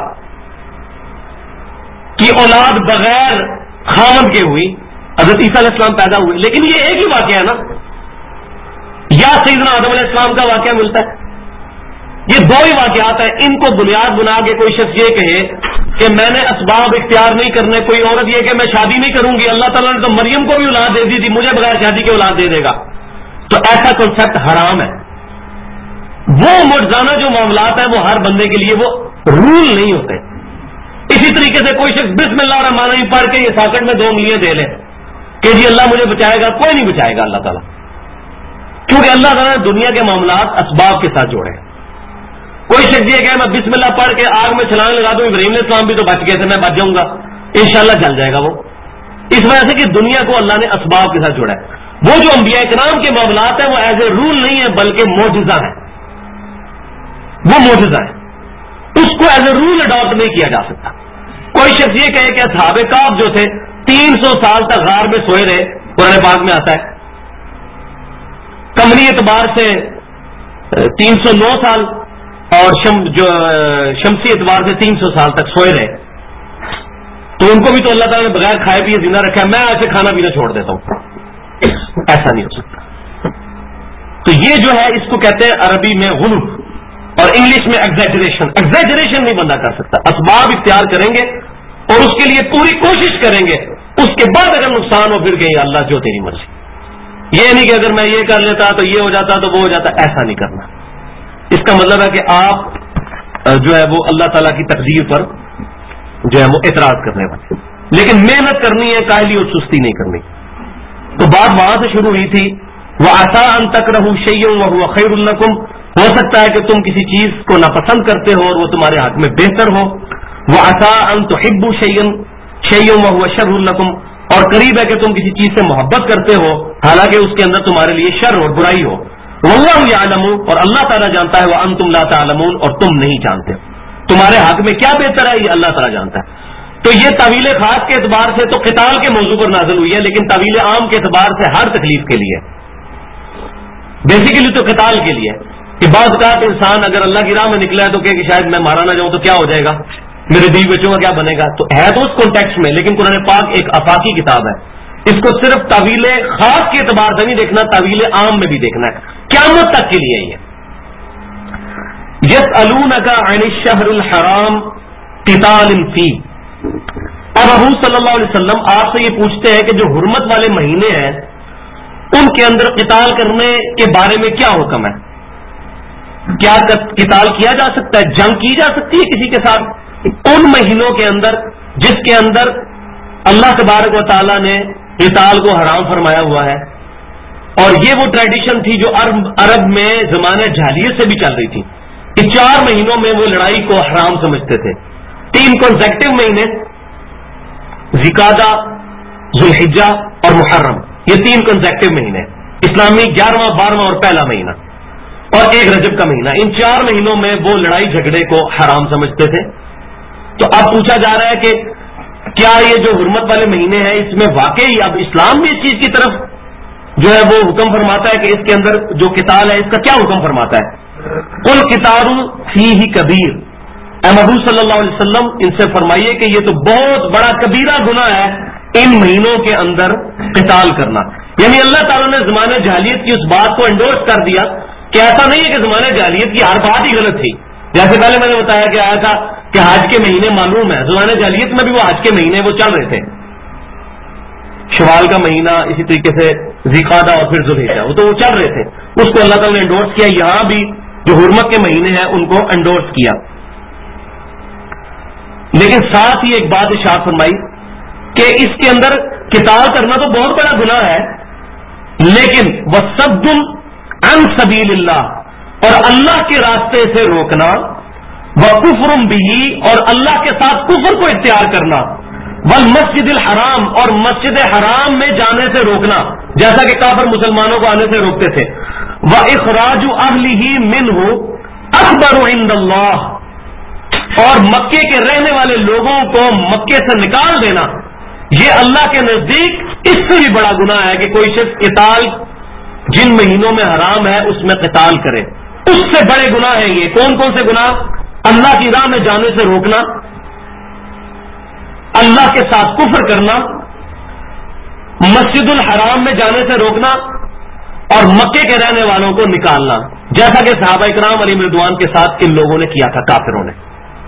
کی اولاد بغیر خاوند کے ہوئی, حضرت عیسیٰ علیہ السلام پیدا ہوئے, لیکن یہ ایک ہی واقعہ ہے نا. یا سیدنا آدم علیہ السلام کا واقعہ ملتا ہے, یہ دو ہی واقعات ہیں. ان کو بنیاد بنا کے کوئی شخص یہ کہے کہ میں نے اسباب اختیار نہیں کرنے, کوئی عورت یہ کہ میں شادی نہیں کروں گی, اللہ تعالیٰ نے تو مریم کو بھی اولاد دے دی تھی, مجھے بغیر شادی کے اولاد دے دے گا, تو ایسا کنسپٹ حرام ہے. وہ معجزانہ جو معاملات ہیں وہ ہر بندے کے لیے وہ رول نہیں ہوتے. اسی طریقے سے کوئی شخص بسم اللہ الرحمن الرحیم پڑھ کے یہ ساکٹ میں 2 انگلیاں دے لے کہ جی اللہ مجھے بچائے گا, کوئی نہیں بچائے گا اللہ تعالیٰ, کیونکہ اللہ تعالیٰ نے دنیا کے معاملات اسباب کے ساتھ جوڑے ہیں. کوئی شخص یہ کہ میں بسم اللہ پڑھ کے آگ میں چھلانگ لگا دوں, ابراہیم علیہ السلام بھی تو بچ گئے تھے, میں بچ جاؤں گا, انشاءاللہ جل جائے گا وہ. اس وجہ سے کہ دنیا کو اللہ نے اسباب کے ساتھ جوڑا ہے. وہ جو انبیاء کرام کے معاملات ہیں وہ ایز اے رول نہیں ہے بلکہ معجزہ ہے, وہ معجزہ ہے, اس کو ایز اے رول اڈاپٹ نہیں کیا جا سکتا. کوئی شخص یہ کہے کہ اصحاب کہف جو تھے 300 سال تک غار میں سوئے رہے, قرآن پاک میں آتا ہے, قمری اعتبار سے 309 سال اور شمسی اعتبار سے 300 سال تک سوئے رہے, تو ان کو بھی تو اللہ تعالیٰ نے بغیر کھائے پیے زندہ رکھا ہے. میں ایسے کھانا پینا چھوڑ دیتا ہوں, ایسا نہیں ہو سکتا. تو یہ جو ہے اس کو کہتے ہیں عربی میں غلو اور انگلش میں ایگزیجریشن. ایگزیجریشن نہیں بندہ کر سکتا. اسباب اختیار کریں گے اور اس کے لیے پوری کوشش کریں گے, اس کے بعد اگر نقصان ہو پھر کہ اللہ جو تیری مرضی. یہ نہیں کہ اگر میں یہ کر لیتا تو یہ ہو جاتا تو وہ ہو جاتا, ایسا نہیں کرنا. اس کا مطلب ہے کہ آپ جو ہے وہ اللہ تعالیٰ کی تقدیر پر جو ہے وہ اعتراض کرنے والے, لیکن محنت کرنی ہے, کاہلی اور سستی نہیں کرنی. تو بات وہاں سے شروع ہوئی تھی, وَعَسَىٰ أَن تَكْرَهُوا شَيْئًا وَهُوَ خَيْرٌ لَكُمْ, ہو سکتا ہے کہ تم کسی چیز کو ناپسند کرتے ہو اور وہ تمہارے حق میں بہتر ہو. وَعَسَىٰ أَن تُحِبُّوا شَيْئًا وَهُوَ شَرٌّ لَكُمْ, اور قریب ہے کہ تم کسی چیز سے محبت کرتے ہو حالانکہ اس کے اندر تمہارے لیے شر اور برائی ہو. وَاللَّهُ يَعْلَمُ, اور اللہ تعالیٰ جانتا ہے, وَأَنتُمْ لَا تَعْلَمُونَ, اور تم نہیں جانتے. تمہارے حق میں کیا بہتر ہے یہ اللہ تعالیٰ جانتا ہے. تو یہ طویل خاص کے اعتبار سے تو قتال کے موضوع پر نازل ہوئی ہے, لیکن طویل عام کے اعتبار سے ہر تکلیف کے لیے, بیسیکلی تو قتال کے لیے. کہ بعض اوقات انسان اگر اللہ کی راہ میں نکلا ہے تو کہ شاید میں مارا نہ جاؤں تو کیا ہو جائے گا, میرے بیوی بچوں کا کیا بنے گا, تو ہے تو اس کانٹیکسٹ میں, لیکن قرآن پاک ایک آفاقی کتاب ہے. اس کو صرف طویل خاص کے اعتبار سے نہیں دیکھنا, طویل عام میں بھی دیکھنا ہے, قیامت تک کے لیے. یہ یسألونک عن الشہر الحرام قتال فیہ, اب حضور صلی اللہ علیہ وسلم آپ سے یہ پوچھتے ہیں کہ جو حرمت والے مہینے ہیں ان کے اندر قتال کرنے کے بارے میں کیا حکم ہے, کیا قتال کیا جا سکتا ہے, جنگ کی جا سکتی ہے کسی کے ساتھ ان مہینوں کے اندر جس کے اندر اللہ تبارک و تعالیٰ نے قتال کو حرام فرمایا ہوا ہے. اور یہ وہ ٹریڈیشن تھی جو عرب میں زمانے جاہلیت سے بھی چل رہی تھی کہ 4 مہینوں میں وہ لڑائی کو حرام سمجھتے تھے. 3 کنسیکٹیو مہینے, ذوالقعدہ, ذوالحجہ اور محرم, یہ 3 کنسیکٹیو مہینے, اسلامی 11واں 12واں اور پہلا مہینہ اور 1 رجب کا مہینہ. ان 4 مہینوں میں وہ لڑائی جھگڑے کو حرام سمجھتے تھے. تو اب پوچھا جا رہا ہے کہ کیا یہ جو حرمت والے مہینے ہیں اس میں واقعی اب اسلام بھی اس چیز کی طرف جو ہے وہ حکم فرماتا ہے کہ اس کے اندر جو قتال ہے اس کا کیا حکم فرماتا ہے. قل قتال فیہ کبیر, اے محبوب صلی اللہ علیہ وسلم ان سے فرمائیے کہ یہ تو بہت بڑا کبیرہ گناہ ہے ان مہینوں کے اندر قتال کرنا. یعنی اللہ تعالیٰ نے زمانے جاہلیت کی اس بات کو انڈورس کر دیا کہ ایسا نہیں ہے کہ زمانے جاہلیت کی ہر بات ہی غلط تھی. جیسے پہلے میں نے بتایا کہ آیا تھا کہ حج کے مہینے معلوم ہے, زمانے جاہلیت میں بھی وہ حج کے مہینے وہ چل رہے تھے, شوال کا مہینہ, اسی طریقے سے ذوالقعدہ اور پھر ذوالحجہ, وہ تو وہ چل رہے تھے. اس کو اللہ تعالیٰ نے انڈورس کیا. یہاں بھی جو حرمت کے مہینے ہیں ان کو انڈورس کیا, لیکن ساتھ ہی ایک بات ارشاد فرمائی کہ اس کے اندر قتال کرنا تو بہت بڑا گناہ ہے, لیکن وصد عن سبیل اللہ، اور اللہ کے راستے سے روکنا، وکفر بہ، اور اللہ کے ساتھ کفر کو اختیار کرنا، والمسجد الحرام، اور مسجد حرام میں جانے سے روکنا جیسا کہ کافر مسلمانوں کو آنے سے روکتے تھے، وإخراج أهله منه اکبر عند اللہ، اور مکے کے رہنے والے لوگوں کو مکے سے نکال دینا یہ اللہ کے نزدیک اس سے بھی بڑا گناہ ہے کہ کوئی شخص قتال جن مہینوں میں حرام ہے اس میں قتال کرے، اس سے بڑے گناہ ہیں یہ۔ کون کون سے گناہ؟ اللہ کی راہ میں جانے سے روکنا، اللہ کے ساتھ کفر کرنا، مسجد الحرام میں جانے سے روکنا، اور مکے کے رہنے والوں کو نکالنا، جیسا کہ صحابہ کرام علیہم رضوان کے ساتھ ان لوگوں نے کیا تھا کافروں نے۔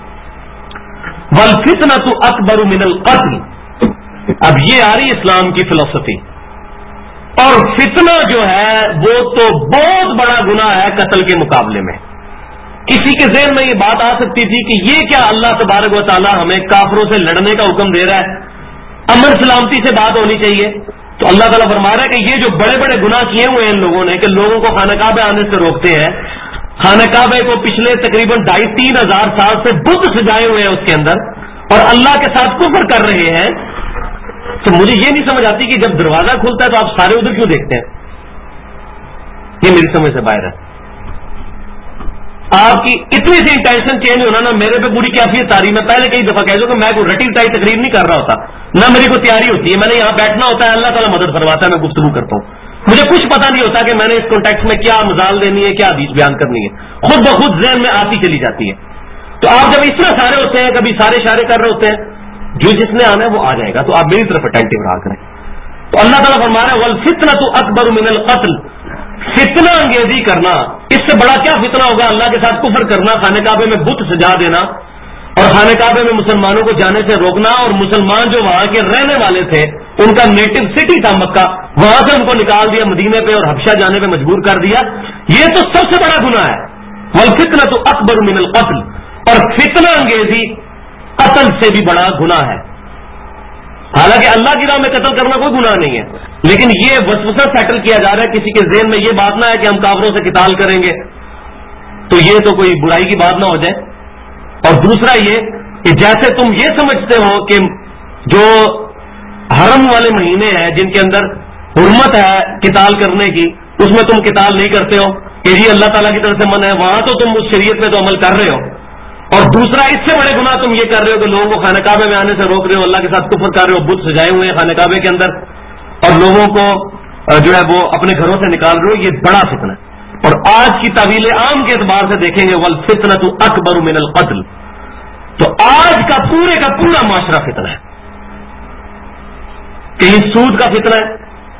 والفتنۃ اکبر من القتل، اب یہ آ رہی اسلام کی فلسفی، اور فتنہ جو ہے وہ تو بہت بڑا گناہ ہے قتل کے مقابلے میں۔ کسی کے ذہن میں یہ بات آ سکتی تھی کہ یہ کیا اللہ تبارک و تعالی ہمیں کافروں سے لڑنے کا حکم دے رہا ہے، امن سلامتی سے بات ہونی چاہیے۔ تو اللہ تعالیٰ فرما رہا ہے کہ یہ جو بڑے بڑے گناہ کیے ہوئے ہیں ان لوگوں نے کہ لوگوں کو خانہ کعبہ آنے سے روکتے ہیں، خانہ کعبہ کو پچھلے تقریباً 2,500-3 ہزار سال سے بت سجائے ہوئے ہیں اس کے اندر، اور اللہ کے ساتھ کفر کر رہے ہیں، تو مجھے یہ نہیں سمجھ آتی کہ جب دروازہ کھلتا ہے تو آپ سارے ادھر کیوں دیکھتے ہیں؟ یہ میری سمجھ سے باہر ہے۔ آپ کی اتنی سی انٹینشن چینج ہونا نا، میرے پہ پوری کیفیت تاری، میں پہلے کئی دفعہ کہہ دوں کہ میں کوئی رٹی ٹائی تقریر نہیں کر رہا ہوتا، نہ میری کوئی تیاری ہوتی ہے، میں نے یہاں بیٹھنا ہوتا ہے، اللہ تعالیٰ مدد فرماتا ہے، میں گفتگو کرتا ہوں، مجھے کچھ پتا نہیں ہوتا کہ میں نے اس کانٹیکس میں کیا مزال دینی ہے، کیا حدیث بیان کرنی ہے، خود بخود ذہن میں آتی چلی جاتی ہے۔ تو آپ جب اس طرح سارے ہوتے ہیں، کبھی سارے اشارے کر رہے ہوتے ہیں، جو جس نے آنا ہے وہ آ جائے گا، تو آپ میری طرف اٹینٹو رہا کریں۔ تو اللہ تعالیٰ فرما رہا ہے والفتنۃ اکبر من القتل، فتنہ انگیزی کرنا، اس سے بڑا کیا فتنہ ہوگا؟ اللہ کے ساتھ کفر کرنا، خانہ کعبے میں بت سجا دینا، اور خانہ کعبے میں مسلمانوں کو جانے سے روکنا، اور مسلمان جو وہاں کے رہنے والے تھے، ان کا نیٹو سٹی تھا مکہ، وہاں سے ان کو نکال دیا مدینے پہ اور حبشہ جانے پہ مجبور کر دیا، یہ تو سب سے بڑا گناہ ہے۔ والفتنۃ اکبر من القتل، اور فتنہ انگیزی قتل سے بھی بڑا گناہ ہے۔ حالانکہ اللہ کی راہ میں قتل کرنا کوئی گناہ نہیں ہے، لیکن یہ وسوسہ سیٹل کیا جا رہا ہے، کسی کے ذہن میں یہ بات نہ ہے کہ ہم کافروں سے قتال کریں گے تو یہ تو کوئی برائی کی بات نہ ہو جائے۔ اور دوسرا یہ کہ جیسے تم یہ سمجھتے ہو کہ جو حرم والے مہینے ہیں جن کے اندر حرمت ہے قتال کرنے کی، اس میں تم قتال نہیں کرتے ہو کہ یہ اللہ تعالیٰ کی طرف سے من ہے، وہاں تو تم اس شریعت میں تو عمل کر رہے ہو۔ اور دوسرا اس سے بڑے گناہ تم یہ کر رہے ہو کہ لوگوں کو خانہ کعبے میں آنے سے روک رہے ہو، اللہ کے ساتھ کفر کر رہے ہو، بت سجائے ہوئے ہیں خانہ کعبے کے اندر، اور لوگوں کو جو ہے وہ اپنے گھروں سے نکال رہے ہو، یہ بڑا فتنہ ہے۔ اور آج کی تعویل عام کے اعتبار سے دیکھیں گے والفتنۃ اکبر من القتل، تو آج کا پورا معاشرہ فتنہ ہے۔ کہیں سود کا فتنہ ہے،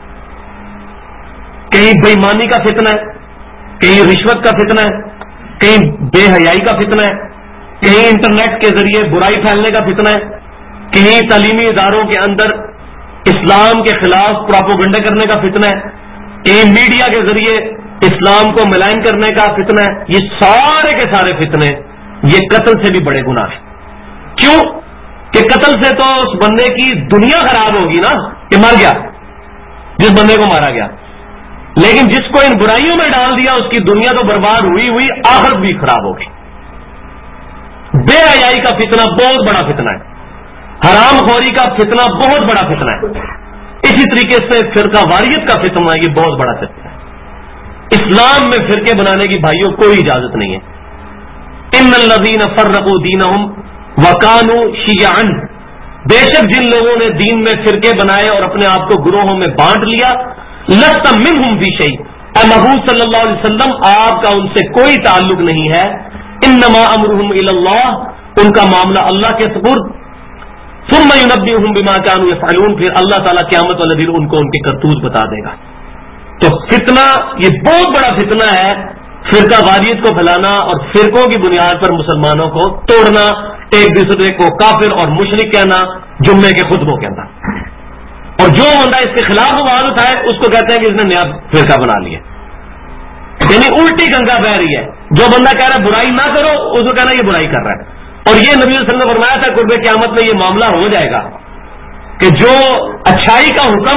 کہیں بےایمانی کا فتنہ ہے، کہیں رشوت کا فتنہ ہے، کہیں بے حیائی کا فتنہ ہے، کہیں انٹرنیٹ کے ذریعے برائی پھیلنے کا فتنہ ہے، کہیں تعلیمی اداروں کے اندر اسلام کے خلاف پروپیگنڈا کرنے کا فتنہ ہے، کہیں میڈیا کے ذریعے اسلام کو ملائن کرنے کا فتنہ ہے۔ یہ سارے کے سارے فتنے یہ قتل سے بھی بڑے گناہ ہیں۔ کیوں کہ قتل سے تو اس بندے کی دنیا خراب ہوگی نا، کہ مر گیا جس بندے کو مارا گیا، لیکن جس کو ان برائیوں میں ڈال دیا اس کی دنیا تو برباد ہوئی آخرت بھی خراب ہوگی۔ بے حیائی کا فتنہ بہت بڑا فتنہ ہے، حرام خوری کا فتنہ بہت بڑا فتنہ ہے، اسی طریقے سے فرقہ واریت کا فتنہ یہ بہت بڑا فتنہ ہے۔ اسلام میں فرقے بنانے کی بھائیوں کوئی اجازت نہیں ہے۔ ان الذین فرقوا دینہم وکانوا شیعا، بے شک جن لوگوں نے دین میں فرقے بنائے اور اپنے آپ کو گروہوں میں بانٹ لیا، لست منہم فی شیء، اے محبوب صلی اللہ علیہ وسلم آپ کا ان سے کوئی تعلق نہیں ہے۔ انما امرهم الی اللہ، ان کا معاملہ اللہ کے سپرد، ثم ینبئهم بما كانوا يفعلون، پھر اللہ تعالیٰ قیامت والے دن ان کو ان کے کرتوت بتا دے گا۔ تو فتنہ یہ بہت بڑا فتنہ ہے، فرقہ واریت کو پھیلانا اور فرقوں کی بنیاد پر مسلمانوں کو توڑنا، ایک دوسرے کو کافر اور مشرک کہنا جمعے کے خطبوں کے اندر، اور جو بندہ اس کے خلاف آواز اٹھائے اس کو کہتے ہیں کہ اس نے نیا فرقہ بنا لیا، یعنی الٹی گنگا بہ رہی ہے۔ جو بندہ کہہ رہا ہے برائی نہ کرو، اس کو کہنا یہ برائی کر رہا ہے۔ اور یہ نبی صلی اللہ علیہ وسلم نے فرمایا تھا قرب قیامت میں یہ معاملہ ہو جائے گا کہ جو اچھائی کا حکم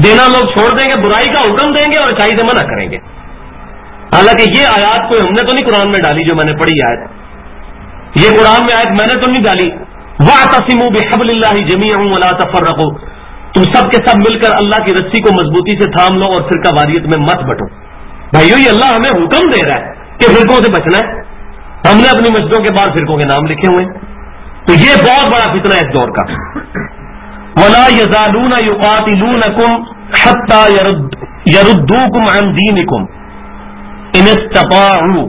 دینا لوگ چھوڑ دیں گے، برائی کا حکم دیں گے اور اچھائی سے منع کریں گے. حالانکہ یہ آیات کوئی ہم نے تو نہیں قرآن میں ڈالی، جو میں نے پڑھی آیت، یہ قرآن میں آیت میں نے تو نہیں ڈالی. وَاعْتَصِمُوا بِحَبْلِ اللَّهِ جَمِيعًا وَلَا تَفَرَّقُوا، تم سب کے سب مل کر اللہ کی رسی کو مضبوطی سے تھام لو اور فرقہ واریت میں مت بٹو. بھائیو یہ اللہ ہمیں حکم دے رہا ہے کہ فرقوں سے بچنا ہے. ہم نے اپنی مسجدوں کے باہر فرقوں کے نام لکھے ہوئے، تو یہ بہت بڑا فتنہ ہے اس دور کا. وَلَا يَزَالُونَ يُقَاتِلُونَكُمْ حَتَّى يَرُدُّوكُمْ عَنْ دِينِكُمْ إِنِ اسْتَطَاعُوا.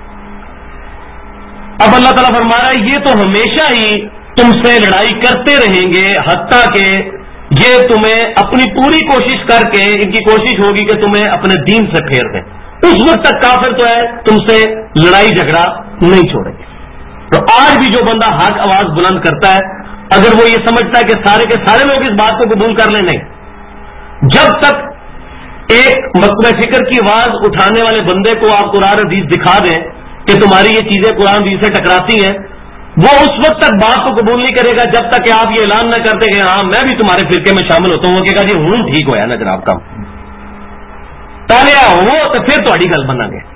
اب اللہ تعالیٰ فرما رہا ہے یہ تو ہمیشہ ہی تم سے لڑائی کرتے رہیں گے حتیٰ کہ یہ تمہیں اپنی پوری کوشش کر کے، ان کی کوشش ہوگی کہ تمہیں اپنے دین سے پھیر دیں. اس وقت تک کافر تو ہے تم سے لڑائی جھگڑا نہیں چھوڑیں گے. تو آج بھی جو بندہ حق آواز بلند کرتا ہے، اگر وہ یہ سمجھتا ہے کہ سارے کے سارے لوگ اس بات کو قبول کر لیں، نہیں. جب تک ایک مکتبہ فکر کی آواز اٹھانے والے بندے کو آپ قرآن حدیث دکھا دیں کہ تمہاری یہ چیزیں قرآن حدیث سے ٹکراتی ہیں، وہ اس وقت تک بات کو قبول نہیں کرے گا جب تک کہ آپ یہ اعلان نہ کرتے کہ ہاں میں بھی تمہارے فرقے میں شامل ہوتا ہوں. وہ کہے گا جی ہوں ٹھیک ہوا نا جناب کا پہلے ہو تو پھر تھوڑی گل بنا گے.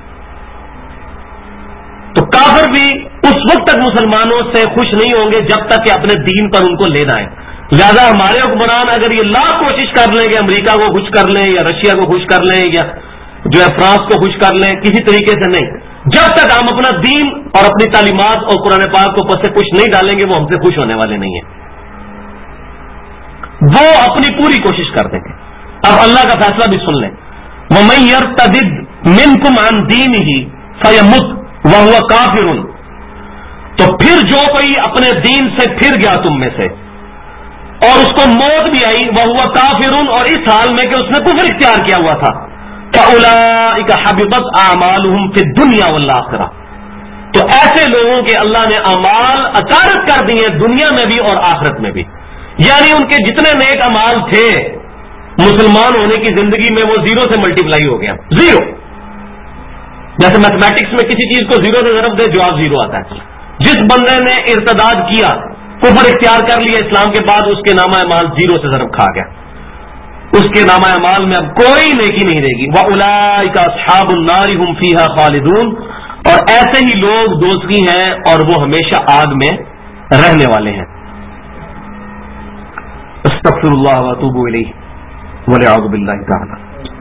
تو کافر بھی اس وقت تک مسلمانوں سے خوش نہیں ہوں گے جب تک کہ اپنے دین پر ان کو لینا ہے. لہذا ہمارے حکمران اگر یہ لاکھ کوشش کر لیں کہ امریکہ کو خوش کر لیں یا رشیا کو خوش کر لیں یا جو ہے فرانس کو خوش کر لیں، کسی طریقے سے نہیں. جب تک ہم اپنا دین اور اپنی تعلیمات اور قرآن پاک کو پس سے خوش نہیں ڈالیں گے وہ ہم سے خوش ہونے والے نہیں ہیں. وہ اپنی پوری کوشش کر دیں گے. اب اللہ کا فیصلہ بھی سن لیں. وَمَن يَرْتَدِدْ مِنْكُمْ عَنْ دِينِهِ فَيَمُتْ وَهُوَ كَافِرٌ، تو پھر جو کوئی اپنے دین سے پھر گیا تم میں سے اور اس کو موت بھی آئی، وَهُوَ كَافِرٌ، اور اس حال میں کہ اس نے کفر اختیار کیا ہوا تھا، فَأُولَئِكَ حَبِطَتْ أَعْمَالُهُمْ فِي الدُّنْيَا وَالْآخِرَةِ، تو ایسے لوگوں کے اللہ نے اعمال اکارت کر دیے دنیا میں بھی اور آخرت میں بھی. یعنی ان کے جتنے نیک اعمال تھے مسلمان ہونے کی زندگی میں وہ زیرو سے ملٹیپلائی ہو گیا. زیرو، جیسے میتھمیٹکس میں کسی چیز کو زیرو سے ضرب دے جواب زیرو آتا ہے. جس بندے نے ارتداد کیا، کفر اختیار کر لیا اسلام کے بعد، اس کے نامہ اعمال زیرو سے ضرب کھا گیا. اس کے نامہ اعمال میں اب کوئی نیکی نہیں رہے گی. وَأُولَئِكَ أَصْحَابُ النَّارِ هُمْ فِيهَا خَالِدُونَ، اور ایسے ہی لوگ دوزخی ہیں اور وہ ہمیشہ آگ میں رہنے والے ہیں. استغفر اللہ واتوب الیہ ونعوذ باللہ تعالی.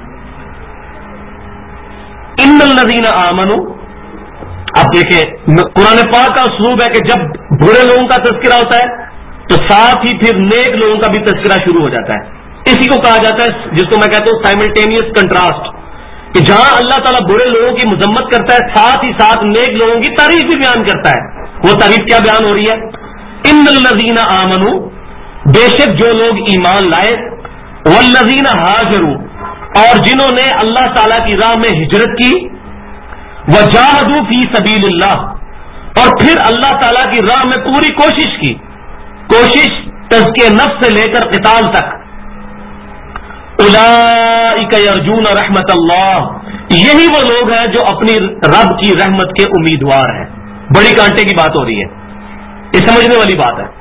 ان الذین آمنوا، اب دیکھیں قرآن پاک کا اسلوب ہے کہ جب برے لوگوں کا تذکرہ ہوتا ہے تو ساتھ ہی پھر نیک لوگوں کا بھی تذکرہ شروع ہو جاتا ہے. اسی کو کہا جاتا ہے جس کو میں کہتا ہوں سائملٹینیس کنٹراسٹ، کہ جہاں اللہ تعالیٰ برے لوگوں کی مذمت کرتا ہے ساتھ ہی ساتھ نیک لوگوں کی تعریف بھی بیان کرتا ہے. وہ تعریف کیا بیان ہو رہی ہے؟ ان الذین آمنوا، بے شک جو لوگ ایمان لائے، والذین ہاجروا، اور جنہوں نے اللہ تعالیٰ کی راہ میں ہجرت کی، وجاہدوا فی سبیل اللہ، اور پھر اللہ تعالیٰ کی راہ میں پوری کوشش کی، کوشش تزکیہ نفس سے لے کر قتال تک. اولئک یرجون رحمت اللہ، یہی وہ لوگ ہیں جو اپنی رب کی رحمت کے امیدوار ہیں. بڑی کانٹے کی بات ہو رہی ہے، یہ سمجھنے والی بات ہے.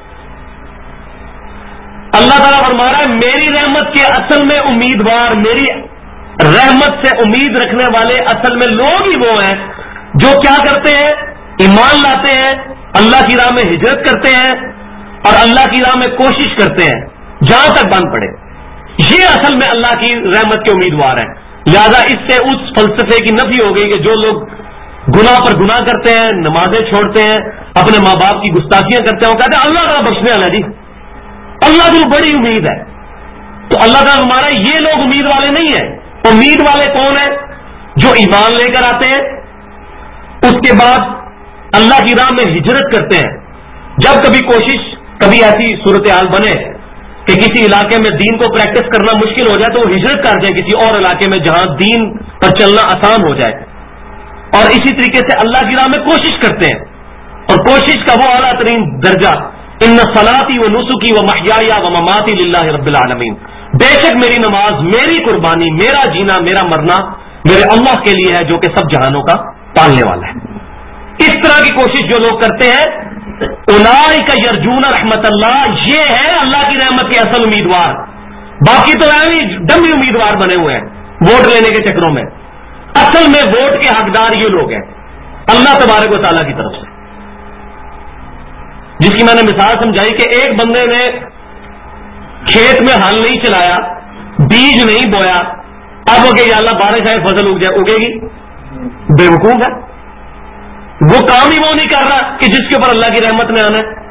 اللہ تعالیٰ فرما رہا ہے میری رحمت کے اصل میں امیدوار، میری رحمت سے امید رکھنے والے اصل میں لوگ ہی وہ ہیں جو کیا کرتے ہیں؟ ایمان لاتے ہیں، اللہ کی راہ میں ہجرت کرتے ہیں اور اللہ کی راہ میں کوشش کرتے ہیں جہاں تک بن پڑے. یہ اصل میں اللہ کی رحمت کے امیدوار ہیں. لہذا اس سے اس فلسفے کی نفی ہو گئی کہ جو لوگ گناہ پر گناہ کرتے ہیں، نمازیں چھوڑتے ہیں، اپنے ماں باپ کی گستاخیاں کرتے ہیں، وہ کہتے ہیں اللہ کا بخشنے والا جی، اللہ کی بڑی امید ہے. تو اللہ کا ہمارا یہ لوگ امید والے نہیں ہیں. امید والے کون ہیں؟ جو ایمان لے کر آتے ہیں، اس کے بعد اللہ کی راہ میں ہجرت کرتے ہیں. جب کبھی کوشش، کبھی ایسی صورتحال بنے کہ کسی علاقے میں دین کو پریکٹس کرنا مشکل ہو جائے تو وہ ہجرت کر جائے کسی اور علاقے میں جہاں دین پر چلنا آسان ہو جائے. اور اسی طریقے سے اللہ کی راہ میں کوشش کرتے ہیں، اور کوشش کا وہ اعلیٰ ترین درجہ ان صلاتی و نسکی و محیایا و مماتی للہ رب العالمین، بے شک میری نماز، میری قربانی، میرا جینا، میرا مرنا میرے اللہ کے لیے ہے جو کہ سب جہانوں کا پالنے والا ہے. اس طرح کی کوشش جو لوگ کرتے ہیں، اولئک یرجون رحمت اللہ، یہ ہے اللہ کی رحمت کے اصل امیدوار. باقی تو ڈمی امیدوار بنے ہوئے ہیں ووٹ لینے کے چکروں میں. اصل میں ووٹ کے حقدار یہ لوگ ہیں اللہ تبارک و تعالیٰ کی طرف سے، جس کی میں نے مثال سمجھائی کہ ایک بندے نے کھیت میں ہل نہیں چلایا، بیج نہیں بویا، اب وہ کہ یا اللہ بارش آئے فصل اگ جائے، اگے گی؟ بے وقوف ہے. وہ کام ہی وہ نہیں کر رہا کہ جس کے اوپر اللہ کی رحمت میں آنا ہے.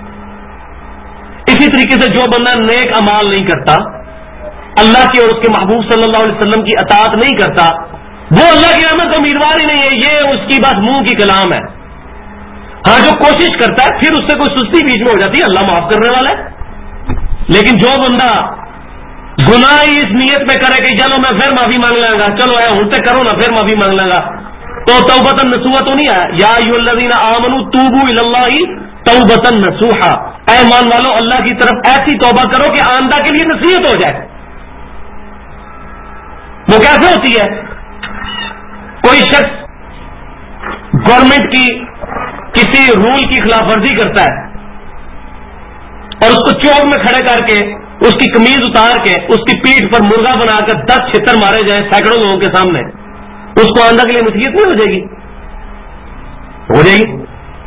اسی طریقے سے جو بندہ نیک اعمال نہیں کرتا، اللہ کی اور اس کے محبوب صلی اللہ علیہ وسلم کی اطاعت نہیں کرتا، وہ اللہ کی رحمت کا امیدوار ہی نہیں ہے. یہ اس کی بس منہ کی کلام ہے. ہاں جو کوشش کرتا ہے پھر اس سے کوئی سستی بیچ میں ہو جاتی ہے، اللہ معاف کرنے والا ہے. لیکن جو بندہ گناہ ہی اس نیت میں کرے کہ چلو میں پھر معافی مانگ لوں گا، چلو ہلتے کرو نا پھر معافی مانگ لوں گا، تو توبۃ نصوحا تو نہیں ہے. یا ایھا الذین آمنوا توبوا الی اللہ توبۃ نصوحا، اے ایمان والو اللہ کی طرف ایسی توبہ کرو کہ آئندہ کے لیے نصیحت ہو جائے. وہ کیسے ہوتی ہے؟ کوئی شخص گورنمنٹ کی کسی رول کی خلاف ورزی کرتا ہے اور اس کو چوک میں کھڑے کر کے اس کی قمیض اتار کے اس کی پیٹھ پر مرغا بنا کر 10 چھتر مارے جائیں سینکڑوں لوگوں کے سامنے، اس کو آئندہ کے لیے نصیحت نہیں ہو جائے گی؟ ہو جائے گی.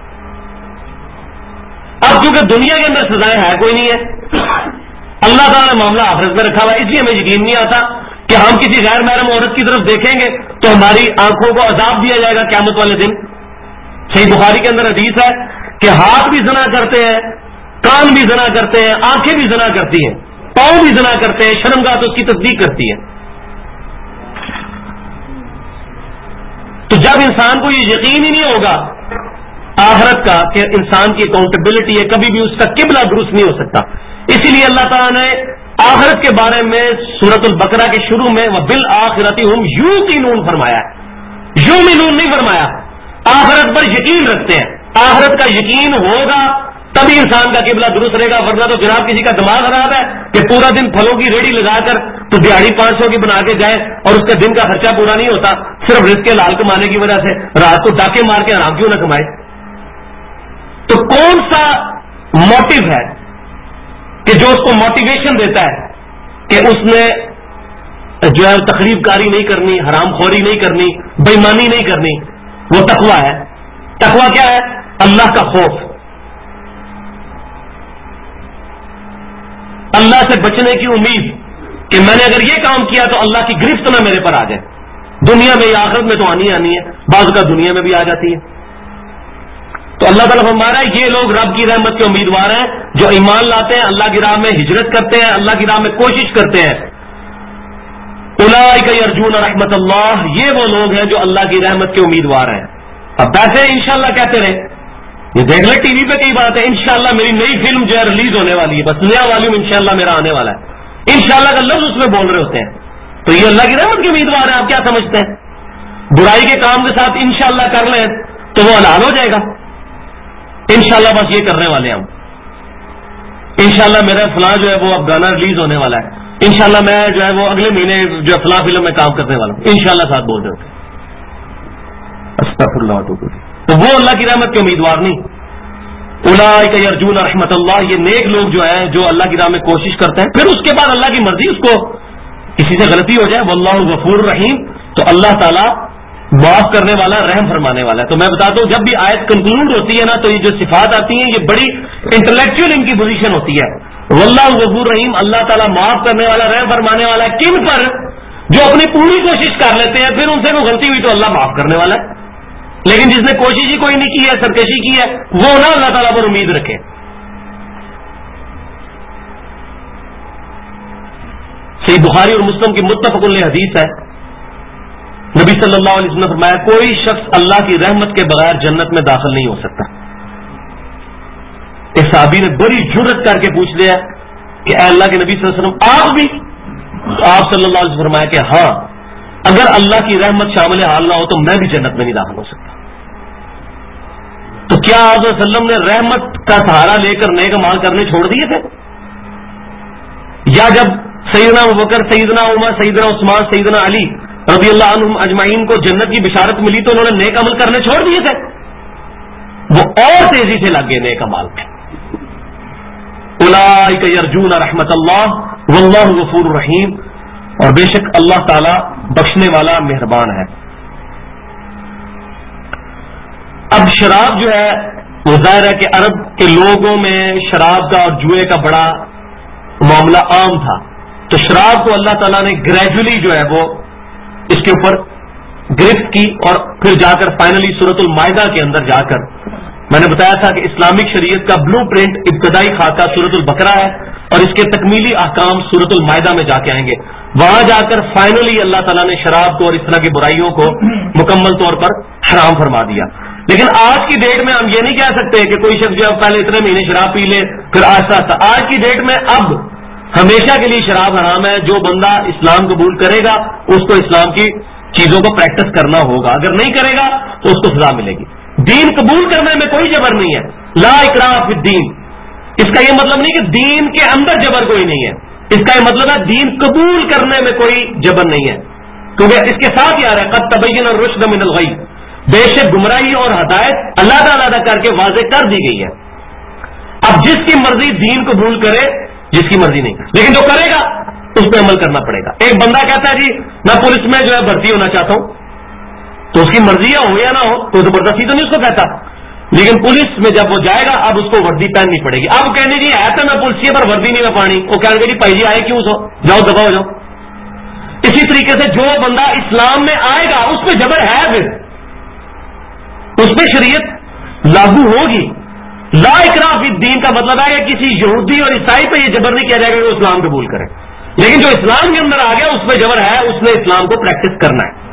اب کیونکہ دنیا کے اندر سزائیں ہے کوئی نہیں ہے، اللہ تعالیٰ نے معاملہ آخرت میں رکھا ہوا ہے، اس لیے ہمیں یقین نہیں آتا کہ ہم کسی غیر محرم عورت کی طرف دیکھیں گے تو ہماری آنکھوں کو عذاب دیا جائے گا قیامت والے دن. صحیح بخاری کے اندر حدیث ہے کہ ہاتھ بھی زنا کرتے ہیں، کان بھی زنا کرتے ہیں، آنکھیں بھی زنا کرتی ہیں، پاؤں بھی زنا کرتے ہیں، شرمگاہ تو اس کی تصدیق کرتی ہے. تو جب انسان کو یہ یقین ہی نہیں ہوگا آخرت کا کہ انسان کی اکاؤنٹیبلٹی ہے، کبھی بھی اس کا قبلہ درست نہیں ہو سکتا. اسی لیے اللہ تعالیٰ نے آخرت کے بارے میں سورۃ البقرہ کے شروع میں وَبِالْآخِرَةِ هُمْ يُوقِنُونَ فرمایا، یؤمنون نہیں فرمایا. آخرت پر یقین رکھتے ہیں. آخرت کا یقین ہوگا تبھی انسان کا قبلہ درست رہے گا، ورنہ تو جناب کسی کا دماغ خراب ہے کہ پورا دن پھلوں کی ریڑھی لگا کر تو دیہڑی 500 کی بنا کے جائے اور اس کا دن کا خرچہ پورا نہیں ہوتا، صرف رزق حلال کمانے کی وجہ سے رات کو ڈاکے مار کے آرام کیوں نہ کمائے. تو کون سا موٹو ہے کہ جو اس کو موٹیویشن دیتا ہے کہ اس نے جو ہے تقریب کاری نہیں کرنی، حرام خوری نہیں کرنی، بےایمانی نہیں کرنی؟ وہ تقویٰ ہے. تقویٰ کیا ہے؟ اللہ کا خوف، اللہ سے بچنے کی امید کہ میں نے اگر یہ کام کیا تو اللہ کی گرفت نہ میرے پر آ جائے. دنیا میں یا آخرت میں تو آنی آنی ہے، بعض کا دنیا میں بھی آ جاتی ہے. تو اللہ تعالیٰ فرما رہا ہے یہ لوگ رب کی رحمت کے امیدوار ہیں جو ایمان لاتے ہیں، اللہ کی راہ میں ہجرت کرتے ہیں، اللہ کی راہ میں کوشش کرتے ہیں. اولئک یرجون رحمت اللہ، یہ وہ لوگ ہیں جو اللہ کی رحمت کے امیدوار ہیں. اب ویسے انشاءاللہ کہتے رہے، یہ دیکھ لیں ٹی وی پہ کئی بات ہے، انشاءاللہ میری نئی فلم جو ہے ریلیز ہونے والی ہے، بس نیا والیوم انشاءاللہ میرا آنے والا ہے. انشاءاللہ کا لفظ اس میں بول رہے ہوتے ہیں. تو یہ اللہ کی رحمت کے امیدوار ہیں. آپ کیا سمجھتے ہیں؟ برائی کے کام کے ساتھ انشاءاللہ کر لیں تو وہ حلال ہو جائے گا. انشاءاللہ بس یہ کرنے والے ہیں ہم. انشاءاللہ میرا فلاں جو ہے وہ اب گانا ریلیز ہونے والا ہے، انشاءاللہ میں جو ہے وہ اگلے مہینے جو ہے فلاں فلم میں کام کرنے والا ہوں، انشاءاللہ ساتھ بول رہے ہوتے ہیں. استغفر اللہ. تو وہ اللہ کی رحمت کے امیدوار نہیں. اولئک یرجون رحمت اللہ، یہ نیک لوگ جو ہیں جو اللہ کی راہ میں کوشش کرتے ہیں، پھر اس کے بعد اللہ کی مرضی اس کو کسی سے غلطی ہو جائے، واللہ غفور رحیم، تو اللہ تعالیٰ معاف کرنے والا، رحم فرمانے والا ہے. تو میں بتاتا ہوں جب بھی آیت کنکلوڈ ہوتی ہے نا تو یہ جو صفات آتی ہیں یہ بڑی انٹلیکچوئل ان کی پوزیشن ہوتی ہے. واللہ غفور رحیم، اللہ تعالیٰ معاف کرنے والا، رحم فرمانے والا ہے. کن پر؟ جو اپنی پوری کوشش کر لیتے ہیں، پھر ان سے کوئی غلطی ہوئی تو اللہ معاف کرنے والا ہے. لیکن جس نے کوشش ہی کوئی نہیں کی ہے، سرکشی کی ہے، وہ نہ اللہ تعالیٰ پر امید رکھے. صحیح بخاری اور مسلم کی متفق علیہ حدیث ہے، نبی صلی اللہ علیہ وسلم نے فرمایا کوئی شخص اللہ کی رحمت کے بغیر جنت میں داخل نہیں ہو سکتا. ایک صحابی نے بڑی جرأت کر کے پوچھ لیا کہ اے اللہ کے نبی صلی اللہ علیہ وسلم آپ بھی؟ تو آپ صلی اللہ علیہ وسلم فرمایا کہ ہاں اگر اللہ کی رحمت شامل حال نہ ہو تو میں بھی جنت میں نہیں داخل ہو سکتا. تو کیا آپ صلی اللہ علیہ وسلم نے رحمت کا سہارا لے کر نیک اعمال کرنے چھوڑ دیے تھے؟ یا جب سیدنا ابوبکر، سیدنا عمر، سیدنا عثمان، سیدنا علی رضی اللہ عنہم اجمعین کو جنت کی بشارت ملی تو انہوں نے نیک عمل کرنے چھوڑ دیے تھے؟ وہ اور تیزی سے لگ گئے نیک عمال پہ. اولئک یرجون رحمت اللہ، واللہ غفور الرحیم، اور بے شک اللہ تعالی بخشنے والا مہربان ہے۔ اب شراب جو ہے وہ ظاہر ہے کہ عرب کے لوگوں میں شراب کا اور جوئے کا بڑا معاملہ عام تھا، تو شراب کو اللہ تعالیٰ نے گریجولی جو ہے وہ اس کے اوپر گرفت کی، اور پھر جا کر فائنلی سورۃ المائدہ کے اندر جا کر میں نے بتایا تھا کہ اسلامک شریعت کا بلو پرنٹ ابتدائی خاکہ سورۃ البقرہ ہے، اور اس کے تکمیلی احکام سورۃ المائدہ میں جا کے آئیں گے۔ وہاں جا کر فائنلی اللہ تعالیٰ نے شراب کو اور اس طرح کی برائیوں کو مکمل طور پر حرام فرما دیا۔ لیکن آج کی ڈیٹ میں ہم یہ نہیں کہہ سکتے کہ کوئی شخص جو پہلے اتنے مہینے شراب پی لے پھر آہستہ آہستہ، آج کی ڈیٹ میں اب ہمیشہ کے لیے شراب حرام ہے۔ جو بندہ اسلام قبول کرے گا اس کو اسلام کی چیزوں کو پریکٹس کرنا ہوگا، اگر نہیں کرے گا تو اس کو سزا ملے گی۔ دین قبول کرنے میں کوئی جبر نہیں ہے، لا اکراہ فی الدین۔ اس کا یہ مطلب نہیں کہ دین کے اندر جبر کوئی نہیں ہے، اس کا یہ مطلب ہے دین قبول کرنے میں کوئی جبر نہیں ہے، کیونکہ اس کے ساتھ یار ہے قد تبین الرشد من الغی، بے شک گمراہی اور ہدایت علیحدہ علیحدہ کر کے واضح کر دی گئی ہے۔ اب جس کی مرضی دین قبول کرے، جس کی مرضی نہیں، لیکن جو کرے گا اس پہ عمل کرنا پڑے گا۔ ایک بندہ کہتا ہے جی میں پولیس میں جو ہے بھرتی ہونا چاہتا ہوں، تو اس کی مرضی ہو یا نہ ہو، کوئی زبردستی تو نہیں اس کو کہتا، لیکن پولیس میں جب وہ جائے گا اب اس کو وردی پہننی پڑے گی۔ اب کہنے جی ہے تو میں پولیس پر وردی نہیں میں پانی، وہ کہیں گے جی بھائی جی آئے کیوں سو، جاؤ دبا ہو جاؤ۔ اسی طریقے سے جو بندہ اسلام میں آئے گا اس پہ جبر ہے، پھر اس پہ شریعت لاگو ہوگی۔ لا اکراہ فی الدین کا مطلب ہے کہ کسی یہودی اور عیسائی پہ یہ جبر نہیں کیا جائے گا کہ وہ اسلام قبول کرے، لیکن جو اسلام کے اندر آ گیا اس پہ جبر ہے، اس نے اسلام کو پریکٹس کرنا ہے۔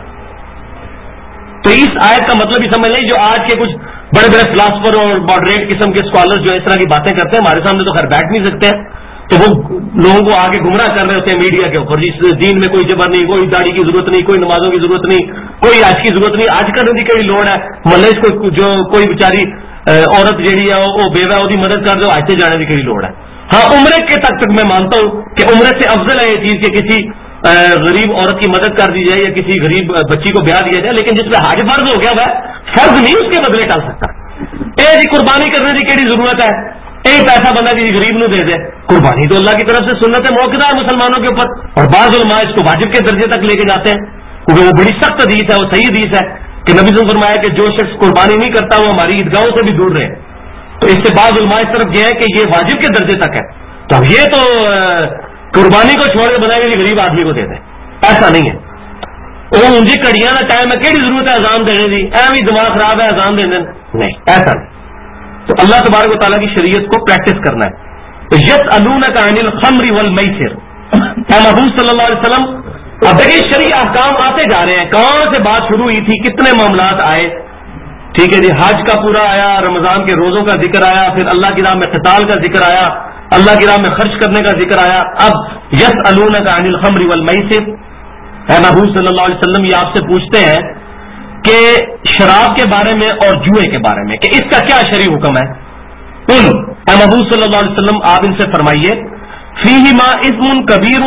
تو اس آیت کا مطلب یہ سمجھ لیں، جو آج کے کچھ بڑے بڑے فلاسفر اور ماڈریٹ قسم کے اسکالر جو اس طرح کی باتیں کرتے ہیں، ہمارے سامنے تو خیر بیٹھ نہیں سکتے ہیں، تو وہ لوگوں کو آگے گمراہ کر رہے ہوتے ہیں میڈیا کے اوپر، جس دین میں کوئی جبر نہیں، کوئی داڑھی کی ضرورت نہیں، کوئی نمازوں کی ضرورت نہیں، کوئی آج کی ضرورت نہیں، آج کرنے کی کئی لوڑ ہے، مطلب اس کو جو کوئی بیچاری عورت جیڑی ہے وہ بیوہ ہے، وہ مدد کر دو، آج سے جانے کی کئی لوڑ ہے۔ ہاں عمرے کے تک میں مانتا ہوں کہ عمرے سے افضل ہے یہ چیز کہ کسی غریب عورت کی مدد کر دی جائے یا کسی غریب بچی کو بیاہ دیا جائے، لیکن جس پہ حج فرض ہو گیا وہ فرض نہیں اس کے بدلے ٹال سکتا۔ جی قربانی کرنے کی کیڑی ضرورت ہے، ایک پیسہ بندہ کسی غریب نو دے دے، قربانی تو اللہ کی طرف سے سنت موقع ہے مسلمانوں کے اوپر، اور بعض علماء اس کو واجب کے درجے تک لے کے جاتے ہیں، کیونکہ وہ بڑی سخت حدیث ہے، وہ صحیح حدیث ہے کہ نبی صلی اللہ علیہ وسلم نے فرمایا کہ جو شخص قربانی نہیں کرتا وہ ہماری عیدگاہوں سے بھی دور رہے۔ تو اس سے بعض علماء اس طرف گئے کہ یہ واجب کے درجے تک ہے، تو اب یہ تو قربانی کو چھوڑ کے بتائیں کہ غریب آدمی کو دے دیں، ایسا نہیں ہے۔ وہ ان کی کڑیاں کا ٹائم ہے، کہڑی ضرورت ہے اذان دینے کی، ایویں دماغ خراب ہے اذان دینے، نہیں ایسا نہیں۔ تو اللہ تبارک و تعالیٰ کی شریعت کو پریکٹس کرنا ہے۔ تو یسألونک عن الخمر والمیسر، اے محبوب صلی اللہ علیہ وسلم اب دیکھیے شرعی احکام آتے جا رہے ہیں، کہاں سے بات شروع ہوئی تھی، کتنے معاملات آئے، ٹھیک ہے جی، حج کا پورا آیا، رمضان کے روزوں کا ذکر آیا، پھر اللہ کی راہ میں قتال کا ذکر آیا، اللہ کی راہ میں خرچ کرنے کا ذکر آیا۔ اب یسألونک عن الخمر والمیسر، اے محبوب صلی اللہ علیہ وسلم یہ آپ سے پوچھتے ہیں کہ شراب کے بارے میں اور جوئے کے بارے میں کہ اس کا کیا شرعی حکم ہے۔ اے محبوب صلی اللہ علیہ وسلم آپ ان سے فرمائیے فیہما اثم کبیر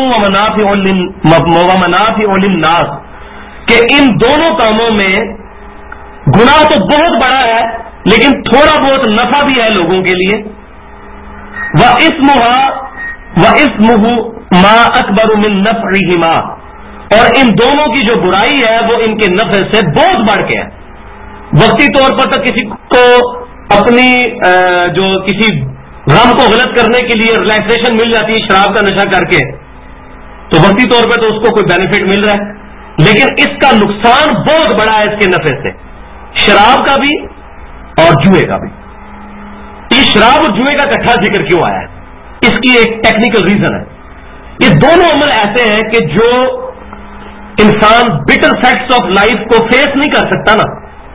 ومنافع للناس، کہ ان دونوں کاموں میں گناہ تو بہت بڑا ہے لیکن تھوڑا بہت نفع بھی ہے لوگوں کے لیے، وَإِثْمُهُ مَا أَكْبَرُ مِن نَفْعِهِمَا، اور ان دونوں کی جو برائی ہے وہ ان کے نفع سے بہت بڑھ کے ہے۔ وقتی طور پر تو کسی کو اپنی جو کسی غم کو غلط کرنے کے لیے ریلیکسیشن مل جاتی ہے شراب کا نشہ کر کے، تو وقتی طور پہ تو اس کو کوئی بینیفٹ مل رہا ہے، لیکن اس کا نقصان بہت بڑا ہے اس کے نفع سے، شراب کا بھی اور جوئے کا بھی۔ یہ شراب اور جوئے کا اکٹھا ذکر کیوں آیا ہے، اس کی ایک ٹیکنیکل ریزن ہے۔ یہ دونوں عمل ایسے ہیں کہ جو انسان بٹر فیکٹس آف لائف کو فیس نہیں کر سکتا نا،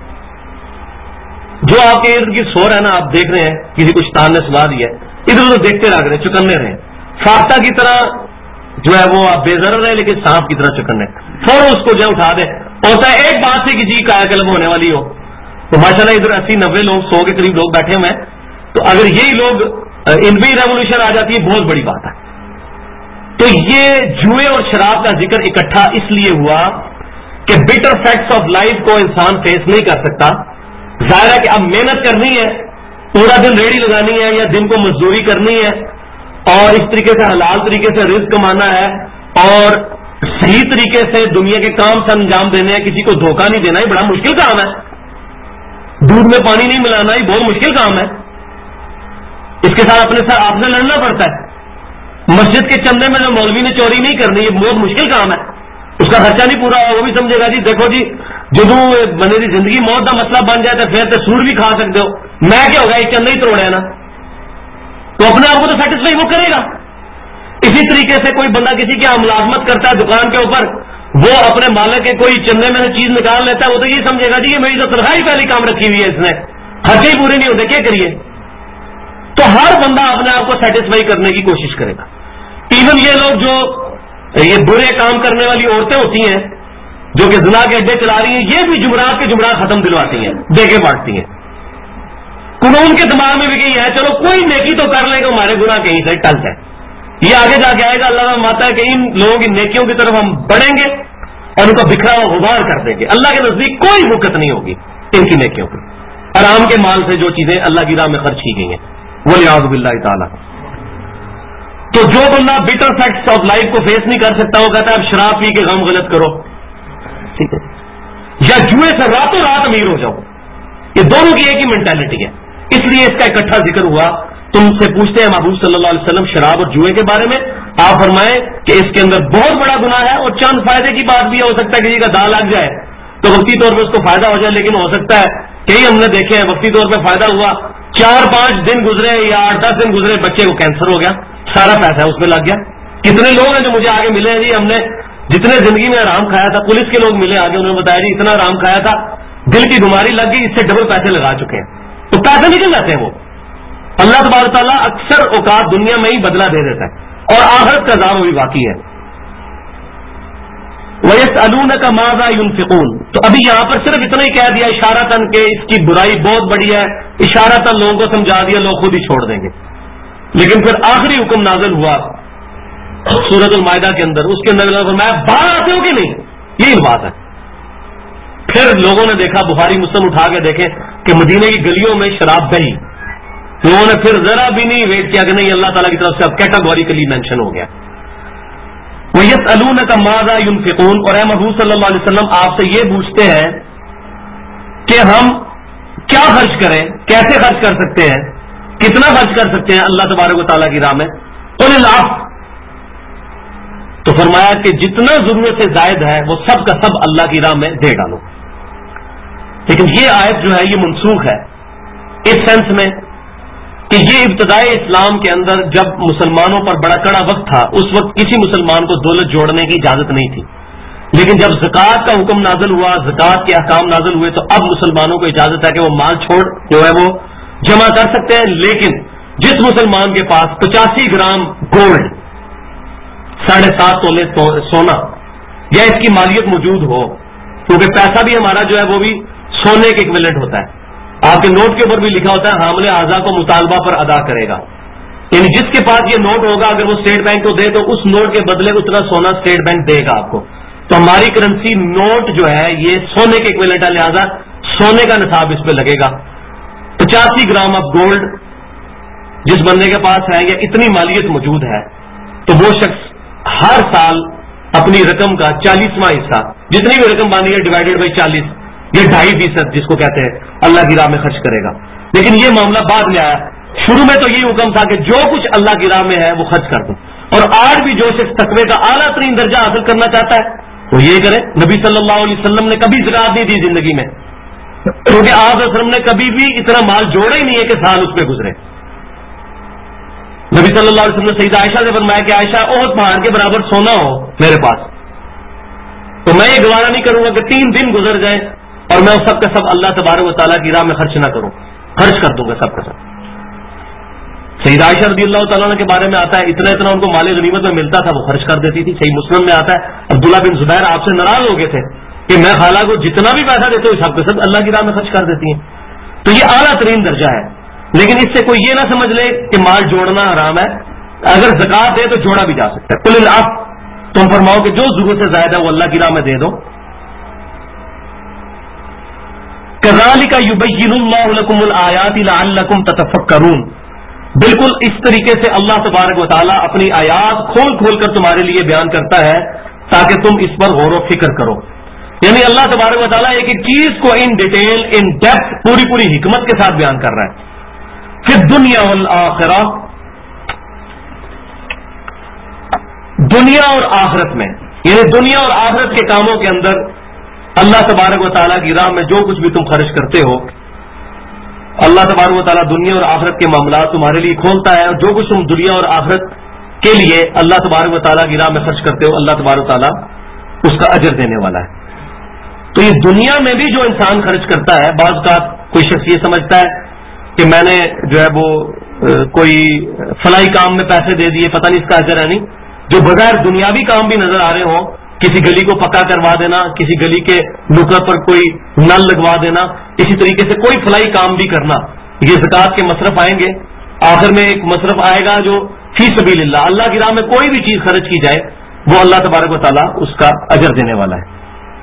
جو آپ کے ارد گرد سو رہے ہیں نا، آپ دیکھ رہے ہیں کسی کو شیطان نے سلا دیا ہے، ادھر ادھر دیکھتے رہ رہے، چکنے رہے، فاختہ کی طرح جو ہے وہ آپ بے ضرر رہے لیکن سانپ کی طرح چکنے، فوراً اس کو جو اٹھا دے، ہوتا ہے ایک بات سے کسی کایا کلب ہونے والی ہو، تو ماشاءاللہ ادھر 80-90 لوگ 100 کے قریب لوگ بیٹھے ہوئے ہیں، تو اگر یہی لوگ ان بھی ریولیوشن آ جاتی ہے بہت بڑی بات ہے۔ تو یہ جوئے اور شراب کا ذکر اکٹھا اس لیے ہوا کہ بٹر فیکٹس آف لائف کو انسان فیس نہیں کر سکتا، ظاہر ہے کہ اب محنت کرنی ہے، پورا دن ریڑھی لگانی ہے یا دن کو مزدوری کرنی ہے، اور اس طریقے سے حلال طریقے سے رزق کمانا ہے اور صحیح طریقے سے دنیا کے کام سے انجام دینے ہیں، کسی کو دھوکہ نہیں دینا، یہ بڑا مشکل کام ہے. دودھ میں پانی نہیں ملانا یہ بہت مشکل کام ہے. اس کے ساتھ اپنے ساتھ آپ نے لڑنا پڑتا ہے. مسجد کے چندے میں جو مولوی نے چوری نہیں کرنی یہ بہت مشکل کام ہے. اس کا خرچہ نہیں پورا ہوا وہ بھی سمجھے گا جی دیکھو جی جدوں بندے کی زندگی موت کا مسئلہ بن جائے تو پھر تو سور بھی کھا سکتے ہو، میں کیا ہوگا یہ چندے ہی توڑے نا، تو اپنے آپ کو تو سیٹسفائی وہ کرے گا. اسی طریقے سے کوئی بندہ کسی کی ملازمت کرتا ہے دکان کے اوپر، وہ اپنے مالک کے کوئی چندے میں سے چیز نکال لیتا ہے، وہ تو یہ سمجھے گا جی یہ میری تو تنخواہ ہی پہلی کام رکھی ہوئی ہے، اس نے خرچے ہی پورے نہیں ہوتے کیا کریے. تو ہر بندہ اپنے آپ کو سیٹسفائی کرنے کی کوشش کرے گا. ایون یہ لوگ جو یہ برے کام کرنے والی عورتیں ہوتی ہیں جو کہ زنا کے اڈے چلا رہی ہیں، یہ بھی جمعرات کے جمعرات ختم دلواتی ہیں، دیکھے بانٹتی ہیں. ان کے دماغ میں بھی کہیں ہے چلو کوئی نیکی تو کر لیں گے ہمارے گناہ کہیں سے ٹل جائے. یہ آگے جا کے آئے گا، اللہ ماتا ہے کہ ان لوگوں کی نیکیوں کی طرف ہم بڑھیں گے اور ان کو بکھرا ہوا غبار کر دیں گے. اللہ کے نزدیک کوئی وقت نہیں ہوگی ان کی نیکیوں کی. حرام کے مال سے جو چیزیں اللہ کی راہ میں خرچ کی گئی ہیں وَلِعَوْذُ بِاللَّهِ تعالیٰ. تو جو بندہ بٹر فیکٹس آف لائف کو فیس نہیں کر سکتا وہ کہتا ہے اب شراب پی کے غم غلط کرو، ٹھیک ہے، یا جوئے سے راتوں رات امیر ہو جاؤ. یہ دونوں کی ایک ہی مینٹالٹی ہے. اس لیے اس کا اکٹھا ذکر ہوا. تم سے پوچھتے ہیں محبوب صلی اللہ علیہ وسلم شراب اور جوئے کے بارے میں، آپ فرمائیں کہ اس کے اندر بہت بڑا گناہ ہے اور چند فائدے کی بات بھی ہے. ہو سکتا ہے کسی کا داغ لگ جائے تو وقتی طور پہ اس کو فائدہ ہو جائے، لیکن ہو سکتا ہے کئی ہم نے دیکھے ہیں وقتی طور پہ فائدہ ہوا، 4-5 دن گزرے یا 8-10 دن گزرے بچے کو کینسر ہو گیا، سارا پیسہ اس میں لگ گیا. کتنے لوگ ہیں جو مجھے آگے ملے ہیں جی ہم نے جتنے زندگی میں آرام کھایا تھا، پولیس کے لوگ ملے آگے، انہوں نے بتایا جی اتنا آرام کھایا تھا، دل کی بیماری لگ گئی، اس سے ڈبل پیسے لگا چکے ہیں. تو پیسے نکل جاتے ہیں وہ. اللہ تبارک تعالیٰ اکثر اوقات دنیا میں ہی بدلہ دے دیتا ہے اور آخرت کا عذاب بھی باقی ہے. وَيَسْأَلُونَكَ مَاذَا يُنْفِقُونَ. تو ابھی یہاں پر صرف اتنا ہی کہہ دیا اشارتاً کہ اس کی برائی بہت بڑی ہے، اشارتاً لوگوں کو سمجھا دیا، لوگ خود ہی چھوڑ دیں گے. لیکن پھر آخری حکم نازل ہوا سورۃ المائدہ کے اندر، اس کے اندر فرمایا باہر آتے ہو کہ نہیں، یہی بات ہے. پھر لوگوں نے دیکھا بخاری مسلم اٹھا کے دیکھیں کہ مدینے کی گلیوں میں شراب دہی، لوگوں نے پھر ذرا بھی نہیں ویٹ کیا کہ نہیں اللہ تعالیٰ کی طرف سے اب کیٹاگوریکلی مینشن ہو گیا. وَيَسْأَلُونَكَ مَاذَا يُنْفِقُونَ. اور اے محبوب صلی اللہ علیہ وسلم آپ سے یہ پوچھتے ہیں کہ ہم کیا خرچ کریں، کیسے خرچ کر سکتے ہیں، کتنا خرچ کر سکتے ہیں اللہ تبارک و تعالیٰ کی راہ میں. قُلِ الْعَفْوَ. تو فرمایا کہ جتنا ضرورت سے زائد ہے وہ سب کا سب اللہ کی راہ میں دے ڈالو. لیکن یہ آیت جو ہے یہ منسوخ ہے اس سینس میں کہ یہ ابتدائی اسلام کے اندر جب مسلمانوں پر بڑا کڑا وقت تھا اس وقت کسی مسلمان کو دولت جوڑنے کی اجازت نہیں تھی. لیکن جب زکوٰۃ کا حکم نازل ہوا، زکوٰۃ کے احکام نازل ہوئے، تو اب مسلمانوں کو اجازت ہے کہ وہ مال چھوڑ جو ہے وہ جمع کر سکتے ہیں. لیکن جس مسلمان کے پاس 85 گرام گولڈ 7.5 تولے سونا یا اس کی مالیت موجود ہو، کیونکہ پیسہ بھی ہمارا جو ہے وہ بھی سونے کے ایکویلنٹ ہوتا ہے. آپ کے نوٹ کے اوپر بھی لکھا ہوتا ہے حامل اعضاء کو مطالبہ پر ادا کرے گا. یعنی جس کے پاس یہ نوٹ ہوگا اگر وہ اسٹیٹ بینک کو دے تو اس نوٹ کے بدلے اتنا سونا اسٹیٹ بینک دے گا آپ کو. تو ہماری کرنسی نوٹ جو ہے یہ سونے کے ایکویلنٹ ہے، لہذا سونے کا نصاب اس پہ لگے گا. 85 گرام آف گولڈ جس بندے کے پاس ہے یا اتنی مالیت موجود ہے تو وہ شخص ہر سال اپنی رقم کا 40واں حصہ جتنی بھی رقم باندھی ہے ڈیوائڈیڈ بائی 40 یا 2.5% جس کو کہتے ہیں اللہ کی راہ میں خرچ کرے گا. لیکن یہ معاملہ بعد میں آیا. شروع میں تو یہی حکم تھا کہ جو کچھ اللہ کی راہ میں ہے وہ خرچ کر دو. اور آج بھی جو شخص تقوی کا اعلیٰ ترین درجہ حاصل کرنا چاہتا ہے وہ یہ کرے. نبی صلی اللہ علیہ وسلم نے کبھی زکات نہیں دی زندگی میں، کیونکہ آپ صلی اللہ علیہ وسلم نے کبھی بھی اتنا مال جوڑا ہی نہیں ہے کہ سال اس پہ گزرے. نبی صلی اللہ علیہ وسلم نے سیدہ عائشہ سے فرمایا کہ عائشہ احد پہاڑ کے برابر سونا ہو میرے پاس تو میں یہ گوارا نہیں کروں گا کہ 3 دن گزر جائیں اور میں سب کا سب اللہ تبارک و تعالیٰ کی راہ میں خرچ نہ کروں. خرچ کر دوں گا سب کا سب. سیدہ عائشہ رضی اللہ تعالیٰ کے بارے میں آتا ہے اتنا ان کو مال غنیمت میں ملتا تھا وہ خرچ کر دیتی تھی. صحیح مسلم میں آتا ہے عبداللہ بن زبیر آپ سے ناراض ہو گئے تھے کہ میں خالہ کو جتنا بھی پیسہ دیتا ہوں سب کا سب اللہ کی راہ میں خرچ کر دیتی ہیں. تو یہ اعلیٰ ترین درجہ ہے. لیکن اس سے کوئی یہ نہ سمجھ لے کہ مال جوڑنا حرام ہے. اگر زکات دے تو جوڑا بھی جا سکتا ہے. قل العفو. تم فرماؤ کہ جو ضرورت سے زائد ہے وہ اللہ کی راہ میں دے دو. كذلك يبين الله لكم الآيات لعلكم تتفكرون. بالکل اس طریقے سے اللہ تبارک و تعالیٰ اپنی آیات کھول کھول کر تمہارے لیے بیان کرتا ہے تاکہ تم اس پر غور و فکر کرو. یعنی اللہ تبارک و تعالیٰ ایک ایک چیز کو ان ڈیٹیل ان ڈیپتھ پوری حکمت کے ساتھ بیان کر رہا ہے. پھر دنیا والآخرہ، دنیا اور آخرت میں، یعنی دنیا اور آخرت کے کاموں کے اندر اللہ تبارک و تعالیٰ کی راہ میں جو کچھ بھی تم خرچ کرتے ہو، اللہ تبارک و تعالیٰ دنیا اور آخرت کے معاملات تمہارے لیے کھولتا ہے، اور جو کچھ تم دنیا اور آخرت کے لیے اللہ تبارک و تعالیٰ کی راہ میں خرچ کرتے ہو، اللہ تبارک و تعالیٰ اس کا اجر دینے والا ہے. تو یہ دنیا میں بھی جو انسان خرچ کرتا ہے، بعض کا کوئی شخص یہ سمجھتا ہے کہ میں نے جو ہے وہ کوئی فلاحی کام میں پیسے دے دیے، پتہ نہیں اس کا اجر ہے. نہیں، جو بغیر دنیاوی کام بھی نظر آ رہے ہوں، کسی گلی کو پکا کروا دینا، کسی گلی کے نکڑ پر کوئی نل لگوا دینا، اسی طریقے سے کوئی فلاحی کام بھی کرنا، یہ زکوٰۃ کے مصرف آئیں گے. آخر میں ایک مصرف آئے گا جو فی سبیل اللہ، اللہ کی راہ میں کوئی بھی چیز خرچ کی جائے وہ اللہ تبارک و تعالیٰ اس کا اجر دینے والا ہے.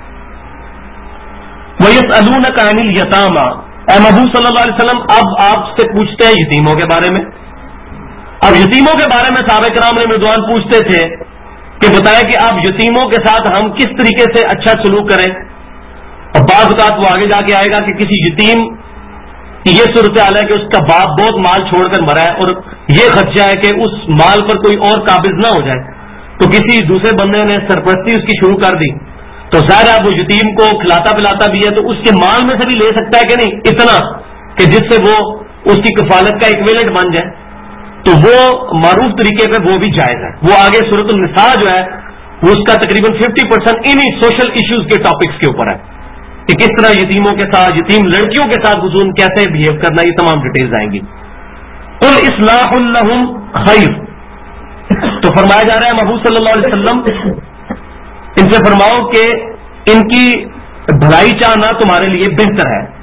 وَيَسْأَلُونَكَ عَنِ الْيَتَامَى، اے محبوب صلی اللہ علیہ وسلم اب آپ سے پوچھتے ہیں یتیموں کے بارے میں. اب یتیموں کے بارے میں صحابہ کرام رضوان پوچھتے تھے کہ بتائیں کہ آپ یتیموں کے ساتھ ہم کس طریقے سے اچھا سلوک کریں. اور بعض اوقات وہ آگے جا کے آئے گا کہ کسی یتیم کی یہ صورتحال ہے کہ اس کا باپ بہت مال چھوڑ کر مرا ہے، اور یہ خدشہ ہے کہ اس مال پر کوئی اور قابض نہ ہو جائے، تو کسی دوسرے بندے نے سرپرستی اس کی شروع کر دی، تو ظاہر ہے وہ یتیم کو کھلاتا پلاتا بھی ہے، تو اس کے مال میں سے بھی لے سکتا ہے کہ نہیں اتنا کہ جس سے وہ اس کی کفالت کا ایکویلنٹ بن جائے. تو وہ معروف طریقے پہ وہ بھی جائز ہے. وہ آگے سورۃ النساء جو ہے وہ اس کا تقریباً 50% انہی سوشل ایشوز کے ٹاپکس کے اوپر ہے کہ کس طرح یتیموں کے ساتھ، یتیم لڑکیوں کے ساتھ خصوصاً کیسے بہیو کرنا، یہ تمام ڈیٹیلز آئیں گی. قل اصلاح لہم خیر، تو فرمایا جا رہا ہے محبوب صلی اللہ علیہ وسلم ان سے فرماؤ کہ ان کی بھلائی چاہنا تمہارے لیے بہتر ہے.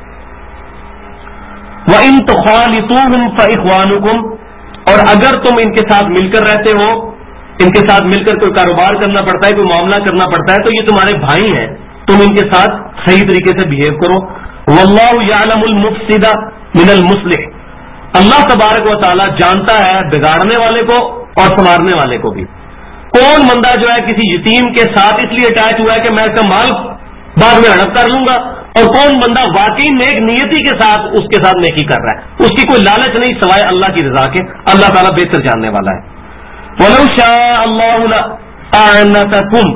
وَإِن تُخَالِطُوهُمْ فَإِخْوَانُكُمْ، اور اگر تم ان کے ساتھ مل کر رہتے ہو، ان کے ساتھ مل کر کوئی کاروبار کرنا پڑتا ہے، کوئی معاملہ کرنا پڑتا ہے، تو یہ تمہارے بھائی ہیں، تم ان کے ساتھ صحیح طریقے سے بہیو کرو. واللہ یعلم المفسد من المصلح، اللہ تبارک و تعالی جانتا ہے بگاڑنے والے کو اور سنوارنے والے کو بھی. کون بندہ جو ہے کسی یتیم کے ساتھ اس لیے اٹیچ ہوا ہے کہ میں اس کا مال بعد میں ہڑپ کر لوں گا، اور کون بندہ واقعی نیک نیتی کے ساتھ اس کے ساتھ نیکی کر رہا ہے، اس کی کوئی لالچ نہیں سوائے اللہ کی رضا کے. اللہ تعالیٰ بہتر جاننے والا ہے. وَلَوْ شَاءَ اللَّهُ لَأَعْنَتَكُمْ،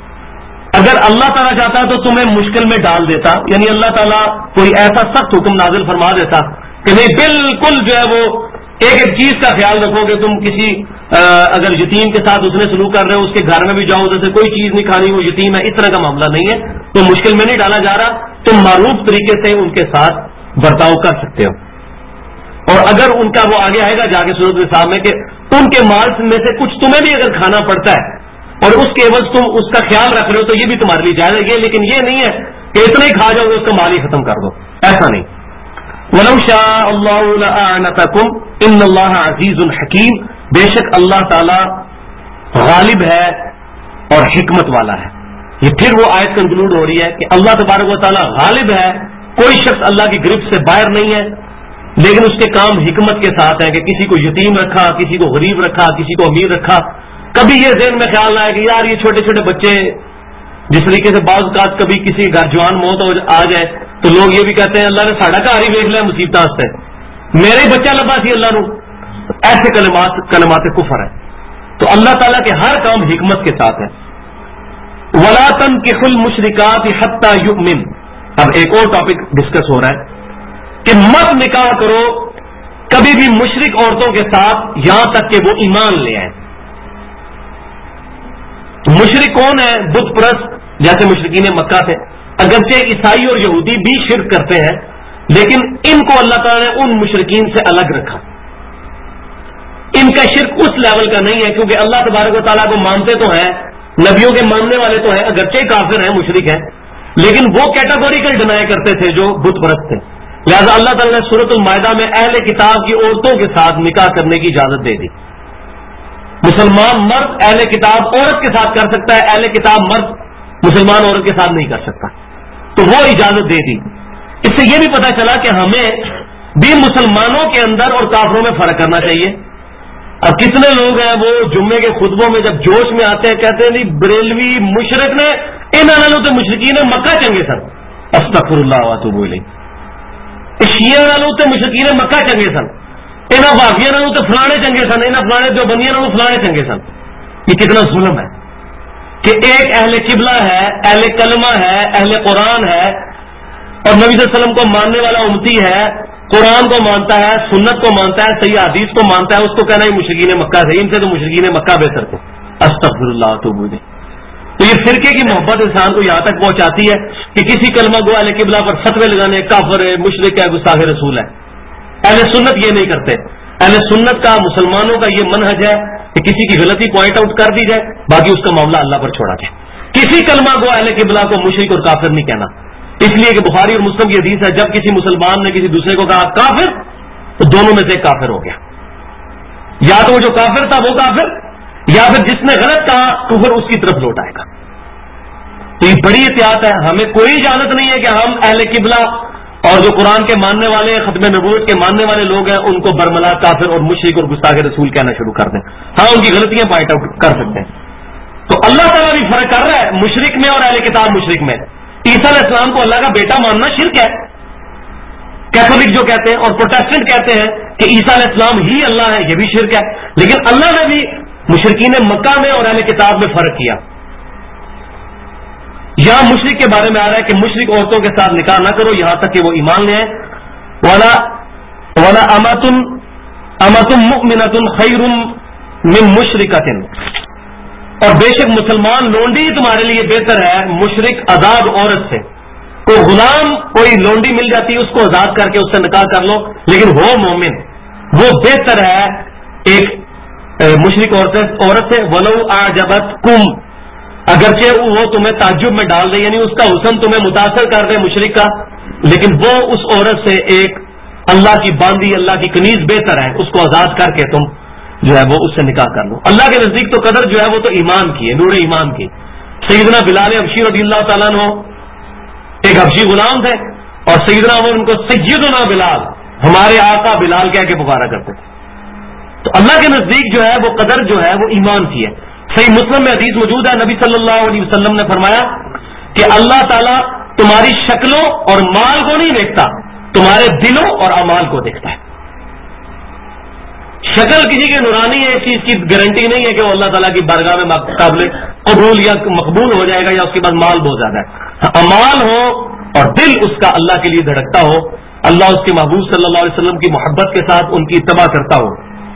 اگر اللہ تعالیٰ چاہتا تو تمہیں مشکل میں ڈال دیتا، یعنی اللہ تعالیٰ کوئی ایسا سخت حکم نازل فرما دیتا کہ نہیں بالکل جو ہے وہ ایک ایک چیز کا خیال رکھو کہ تم کسی اگر یتیم کے ساتھ اس نے سلوک کر رہے ہو، اس کے گھر میں بھی جاؤ، ادھر سے کوئی چیز نہیں کھانی، وہ یتیم ہے، اس طرح کا معاملہ نہیں ہے، تو مشکل میں نہیں ڈالا جا رہا، تم معروف طریقے سے ان کے ساتھ برتاؤ کر سکتے ہو. اور اگر ان کا وہ آگے آئے گا جا کے سورۃ النساء میں کہ ان کے مال میں سے کچھ تمہیں بھی اگر کھانا پڑتا ہے اور اس کے عوض تم اس کا خیال رکھ رہے ہو تو یہ بھی تمہارے لیے جائز ہے. لیکن یہ نہیں ہے کہ اتنا ہی کھا جاؤ گے اس کا مال ہی ختم کر دو، ایسا نہیں. وَلَوْ شَاءَ اللَّهُ لَأَعْنَتَكُمْ إِنَّ اللَّهَ عَزِيزٌ حَكِيمٌ، بے شک اللہ تعالی غالب ہے اور حکمت والا ہے. یہ پھر وہ آیت کنکلوڈ ہو رہی ہے کہ اللہ تبارک و تعالی غالب ہے، کوئی شخص اللہ کی گرفت سے باہر نہیں ہے، لیکن اس کے کام حکمت کے ساتھ ہیں کہ کسی کو یتیم رکھا، کسی کو غریب رکھا، کسی کو امیر رکھا. کبھی یہ ذہن میں خیال نہ ہے کہ یار یہ چھوٹے چھوٹے بچے، جس طریقے سے بعض اوقات کبھی کسی گھر جوان موت آ جائے تو لوگ یہ بھی کہتے ہیں اللہ نے ساڑا گھر ہی دیکھ لیا مصیبت سے، میرے ہی بچہ لبا سی اللہ نو، ایسے کلمات کفر ہے. تو اللہ تعالیٰ کے ہر کام حکمت کے ساتھ ہے. وَلَا تَنكِحُوا الْمُشْرِكَاتِ حَتَّى يُؤْمِنْ، اب ایک اور ٹاپک ڈسکس ہو رہا ہے کہ مت نکاح کرو کبھی بھی مشرک عورتوں کے ساتھ یہاں تک کہ وہ ایمان لے آئیں. مشرک کون ہے؟ بت پرست، جیسے مشرکین مکہ تھے. اگرچہ عیسائی اور یہودی بھی شرک کرتے ہیں، لیکن ان کو اللہ تعالیٰ نے ان مشرکین سے الگ رکھا. ان کا شرک اس لیول کا نہیں ہے، کیونکہ اللہ تبارک و تعالیٰ کو مانتے تو ہیں، نبیوں کے ماننے والے تو ہیں، اگرچہ کافر ہیں، مشرک ہیں، لیکن وہ کیٹاگوریکل ڈینائی کرتے تھے جو بت پرست تھے. لہذا اللہ تعالیٰ نے سورۃ المائدہ میں اہل کتاب کی عورتوں کے ساتھ نکاح کرنے کی اجازت دے دی. مسلمان مرد اہل کتاب عورت کے ساتھ کر سکتا ہے، اہل کتاب مرد مسلمان عورت کے ساتھ نہیں کر سکتا، تو وہ اجازت دے دی. اس سے یہ بھی پتا چلا کہ ہمیں بھی مسلمانوں کے اندر اور کافروں میں فرق کرنا چاہیے. اب کتنے لوگ ہیں وہ جمعے کے خطبوں میں جب جوش میں آتے ہیں کہتے ہیں نہیں بریلوی مشرق نے ان والوں تو مشرقین نے مکہ چنگے سن. استغفر اللہ واتوب الیہ. شیعہ والوں تو مشرقین مکہ چنگے سن, انہاں وہابیاں والوں تو فلانے چنگے سن, انہاں فلانے جو بندیاں والوں فلانے چنگے سن. یہ کتنا ظلم ہے کہ ایک اہل قبلہ ہے, اہل کلمہ ہے, اہل قرآن ہے اور نبی صلی اللہ علیہ وسلم کو ماننے والا امتی ہے, قرآن کو مانتا ہے, سنت کو مانتا ہے, صحیح حدیث کو مانتا ہے, اس کو کہنا ہے مشرکین مکہ سے, ان سے تو مشرکین مکہ بہتر تھے. استغفر اللہ واتوب الیہ. تو یہ فرقے کی محبت انسان کو یہاں تک پہنچاتی ہے کہ کسی کلمہ گو اہل قبلہ پر فتوے لگانے کافر ہے, مشرک ہے, گستاخ رسول ہے. اہل سنت یہ نہیں کرتے. اہل سنت کا مسلمانوں کا یہ منہج ہے کہ کسی کی غلطی پوائنٹ آؤٹ کر دی جائے, باقی اس کا معاملہ اللہ پر چھوڑا جائے. کسی کلمہ گو اہل قبلہ کو مشرک اور کافر نہیں کہنا, اس لیے کہ بخاری اور مسلم کی حدیث ہے جب کسی مسلمان نے کسی دوسرے کو کہا کافر تو دونوں میں سے ایک کافر ہو گیا. یا تو وہ جو کافر تھا وہ کافر, یا پھر جس نے غلط کہا کفر اس کی طرف لوٹ آئے گا. تو یہ بڑی احتیاط ہے. ہمیں کوئی اجازت نہیں ہے کہ ہم اہل قبلہ اور جو قرآن کے ماننے والے ختم نبوت کے ماننے والے لوگ ہیں ان کو برملا کافر اور مشرک اور گستاخ رسول کہنا شروع کر دیں. ہاں ان کی غلطیاں پوائنٹ آؤٹ کر سکتے ہیں. تو اللہ تعالیٰ بھی فرق کر رہا ہے مشرک میں اور اہل کتاب مشرک میں. عیسیٰ علیہ السلام کو اللہ کا بیٹا ماننا شرک ہے. کیتھولک جو کہتے ہیں اور پروٹیسٹنٹ کہتے ہیں کہ عیسیٰ علیہ السلام ہی اللہ ہے, یہ بھی شرک ہے. لیکن اللہ نے بھی مشرکین مکہ میں اور اہل کتاب میں فرق کیا. یہاں مشرک کے بارے میں آ رہا ہے کہ مشرک عورتوں کے ساتھ نکاح نہ کرو یہاں تک کہ وہ ایمان لے آئیں. وَلَا أَمَةٌ مُؤْمِنَةٌ خَيْرٌ مِّن مُشْرِكَةٍ, اور بے شک مسلمان لونڈی تمہارے لیے بہتر ہے مشرک آزاد عورت سے. کوئی غلام کوئی لونڈی مل جاتی ہے اس کو آزاد کر کے اس سے نکاح کر لو, لیکن وہ مومن وہ بہتر ہے ایک مشرک عورت سے. وَلَوْ أَعْجَبَتْكُمْ, اگرچہ وہ تمہیں تعجب میں ڈال دے, یعنی اس کا حسن تمہیں متاثر کر دے مشرک کا, لیکن وہ اس عورت سے ایک اللہ کی باندھی اللہ کی کنیز بہتر ہے, اس کو آزاد کر کے تم جو ہے وہ اس سے نکاح کر لو. اللہ کے نزدیک تو قدر جو ہے وہ تو ایمان کی ہے, نور ایمان کی. سیدنا بلال حبشی رضی اللہ تعالیٰ عنہ ایک حبشی غلام تھے اور سیدنا عمر ان کو سیدنا بلال ہمارے آقا بلال کہہ کے پکارا کرتے تھے. تو اللہ کے نزدیک جو ہے وہ قدر جو ہے وہ ایمان کی ہے. صحیح مسلم میں حدیث موجود ہے, نبی صلی اللہ علیہ وسلم نے فرمایا کہ اللہ تعالیٰ تمہاری شکلوں اور مال کو نہیں دیکھتا, تمہارے دلوں اور اعمال کو دیکھتا ہے. شکل کسی کی نورانی ہے, اس چیز کی گارنٹی نہیں ہے کہ وہ اللہ تعالیٰ کی بارگاہ میں قابل قبول یا مقبول ہو جائے گا یا اس کے بعد مال بہت زیادہ ہے. اعمال ہو اور دل اس کا اللہ کے لیے دھڑکتا ہو, اللہ اس کے محبوب صلی اللہ علیہ وسلم کی محبت کے ساتھ ان کی اتباع کرتا ہو.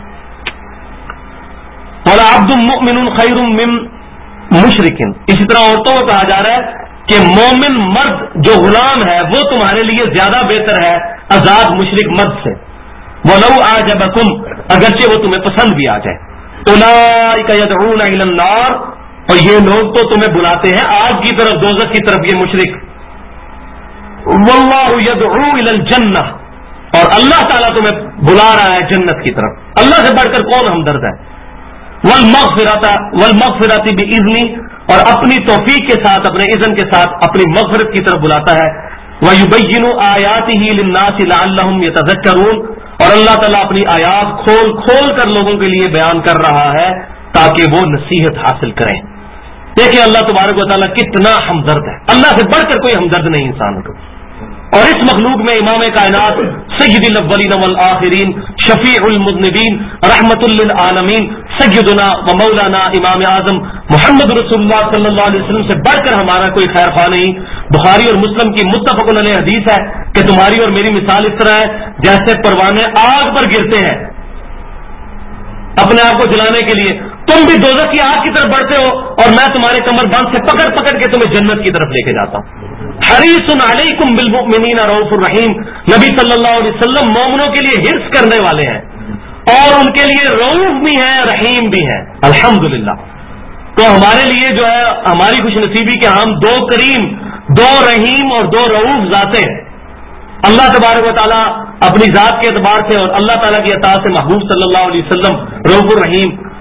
وَلَا عَبْدٌ مُؤْمِنٌ خَيْرٌ مِّن مُشْرِكٍ, اسی طرح عورتوں کو کہا جا رہا ہے کہ مومن مرد جو غلام ہے وہ تمہارے لیے زیادہ بہتر ہے آزاد مشرک مرد سے. وَلَوْ أَعْجَبَكُمْ, اگرچہ وہ تمہیں پسند بھی آ جائے. أُولَٰئِكَ يَدْعُونَ إِلَى النَّارِ, اور یہ لوگ تو تمہیں بلاتے ہیں آگ کی طرف, دوزخ کی طرف, یہ مشرک. وَاللَّهُ يَدْعُو إِلَى الْجَنَّةِ, اور اللہ تعالیٰ تمہیں بلا رہا ہے جنت کی طرف. اللہ سے بڑھ کر کون ہمدرد ہے. وَالْمَغْفِرَةِ بِإِذْنِهِ, اور اپنی توفیق کے ساتھ اپنے اذن کے ساتھ اپنی مغفرت کی طرف بلاتا ہے. وَيُبَيِّنُ آيَاتِهِ لِلنَّاسِ لَعَلَّهُمْ يَتَذَكَّرُونَ, اور اللہ تعالیٰ اپنی آیات کھول کھول کر لوگوں کے لیے بیان کر رہا ہے تاکہ وہ نصیحت حاصل کریں. دیکھیں اللہ تبارک و تعالیٰ کتنا ہمدرد ہے, اللہ سے بڑھ کر کوئی ہمدرد نہیں انسان کو. اور اس مخلوق میں امام کائنات سید الاولین والآخرین شفیع المذنبین رحمت للعالمین سیدنا و مولانا امام اعظم محمد رسول اللہ صلی اللہ علیہ وسلم سے بڑھ کر ہمارا کوئی خیر خواہ نہیں. بخاری اور مسلم کی متفق علیہ حدیث ہے کہ تمہاری اور میری مثال اس طرح ہے جیسے پروانے آگ پر گرتے ہیں اپنے آپ کو جلانے کے لیے, تم بھی دوزخ کی آگ کی طرف بڑھتے ہو اور میں تمہارے کمر بند سے پکڑ پکڑ کے تمہیں جنت کی طرف لے کے جاتا ہوں. حریص علیکم بالمؤمنین رؤوف الرحیم, نبی صلی اللہ علیہ وسلم مومنوں کے لیے حرص کرنے والے ہیں اور ان کے لیے رؤوف بھی ہیں رحیم بھی ہیں. الحمدللہ. تو ہمارے لیے جو ہے ہماری خوش نصیبی کہ ہم دو کریم, دو رحیم اور دو رؤوف ذاتیں ہیں. اللہ تبارک و تعالیٰ اپنی ذات کے اعتبار سے اور اللہ تعالیٰ کی عطا سے محبوب صلی اللہ علیہ وسلم رؤوف الرحیم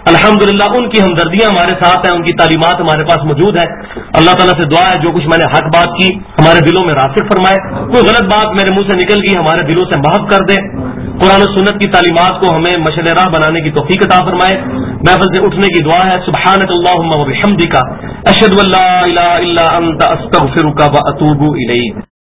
الحمدللہ ان کی ہمدردیاں ہمارے ساتھ ہیں، ان کی تعلیمات ہمارے پاس موجود ہے. اللہ تعالیٰ سے دعا ہے جو کچھ میں نے حق بات کی ہمارے دلوں میں راسخ فرمائے، کوئی غلط بات میرے منہ سے نکل گئی ہمارے دلوں سے محف کر دے. قرآن و سنت کی تعلیمات کو ہمیں مشعل راہ بنانے کی توفیق عطا فرمائے. محفل سے اٹھنے کی دعا ہے. سبحانک اللہم و بحمدک، اشہد ان لا الہ الا انت، استغفرک و اتوب الیک.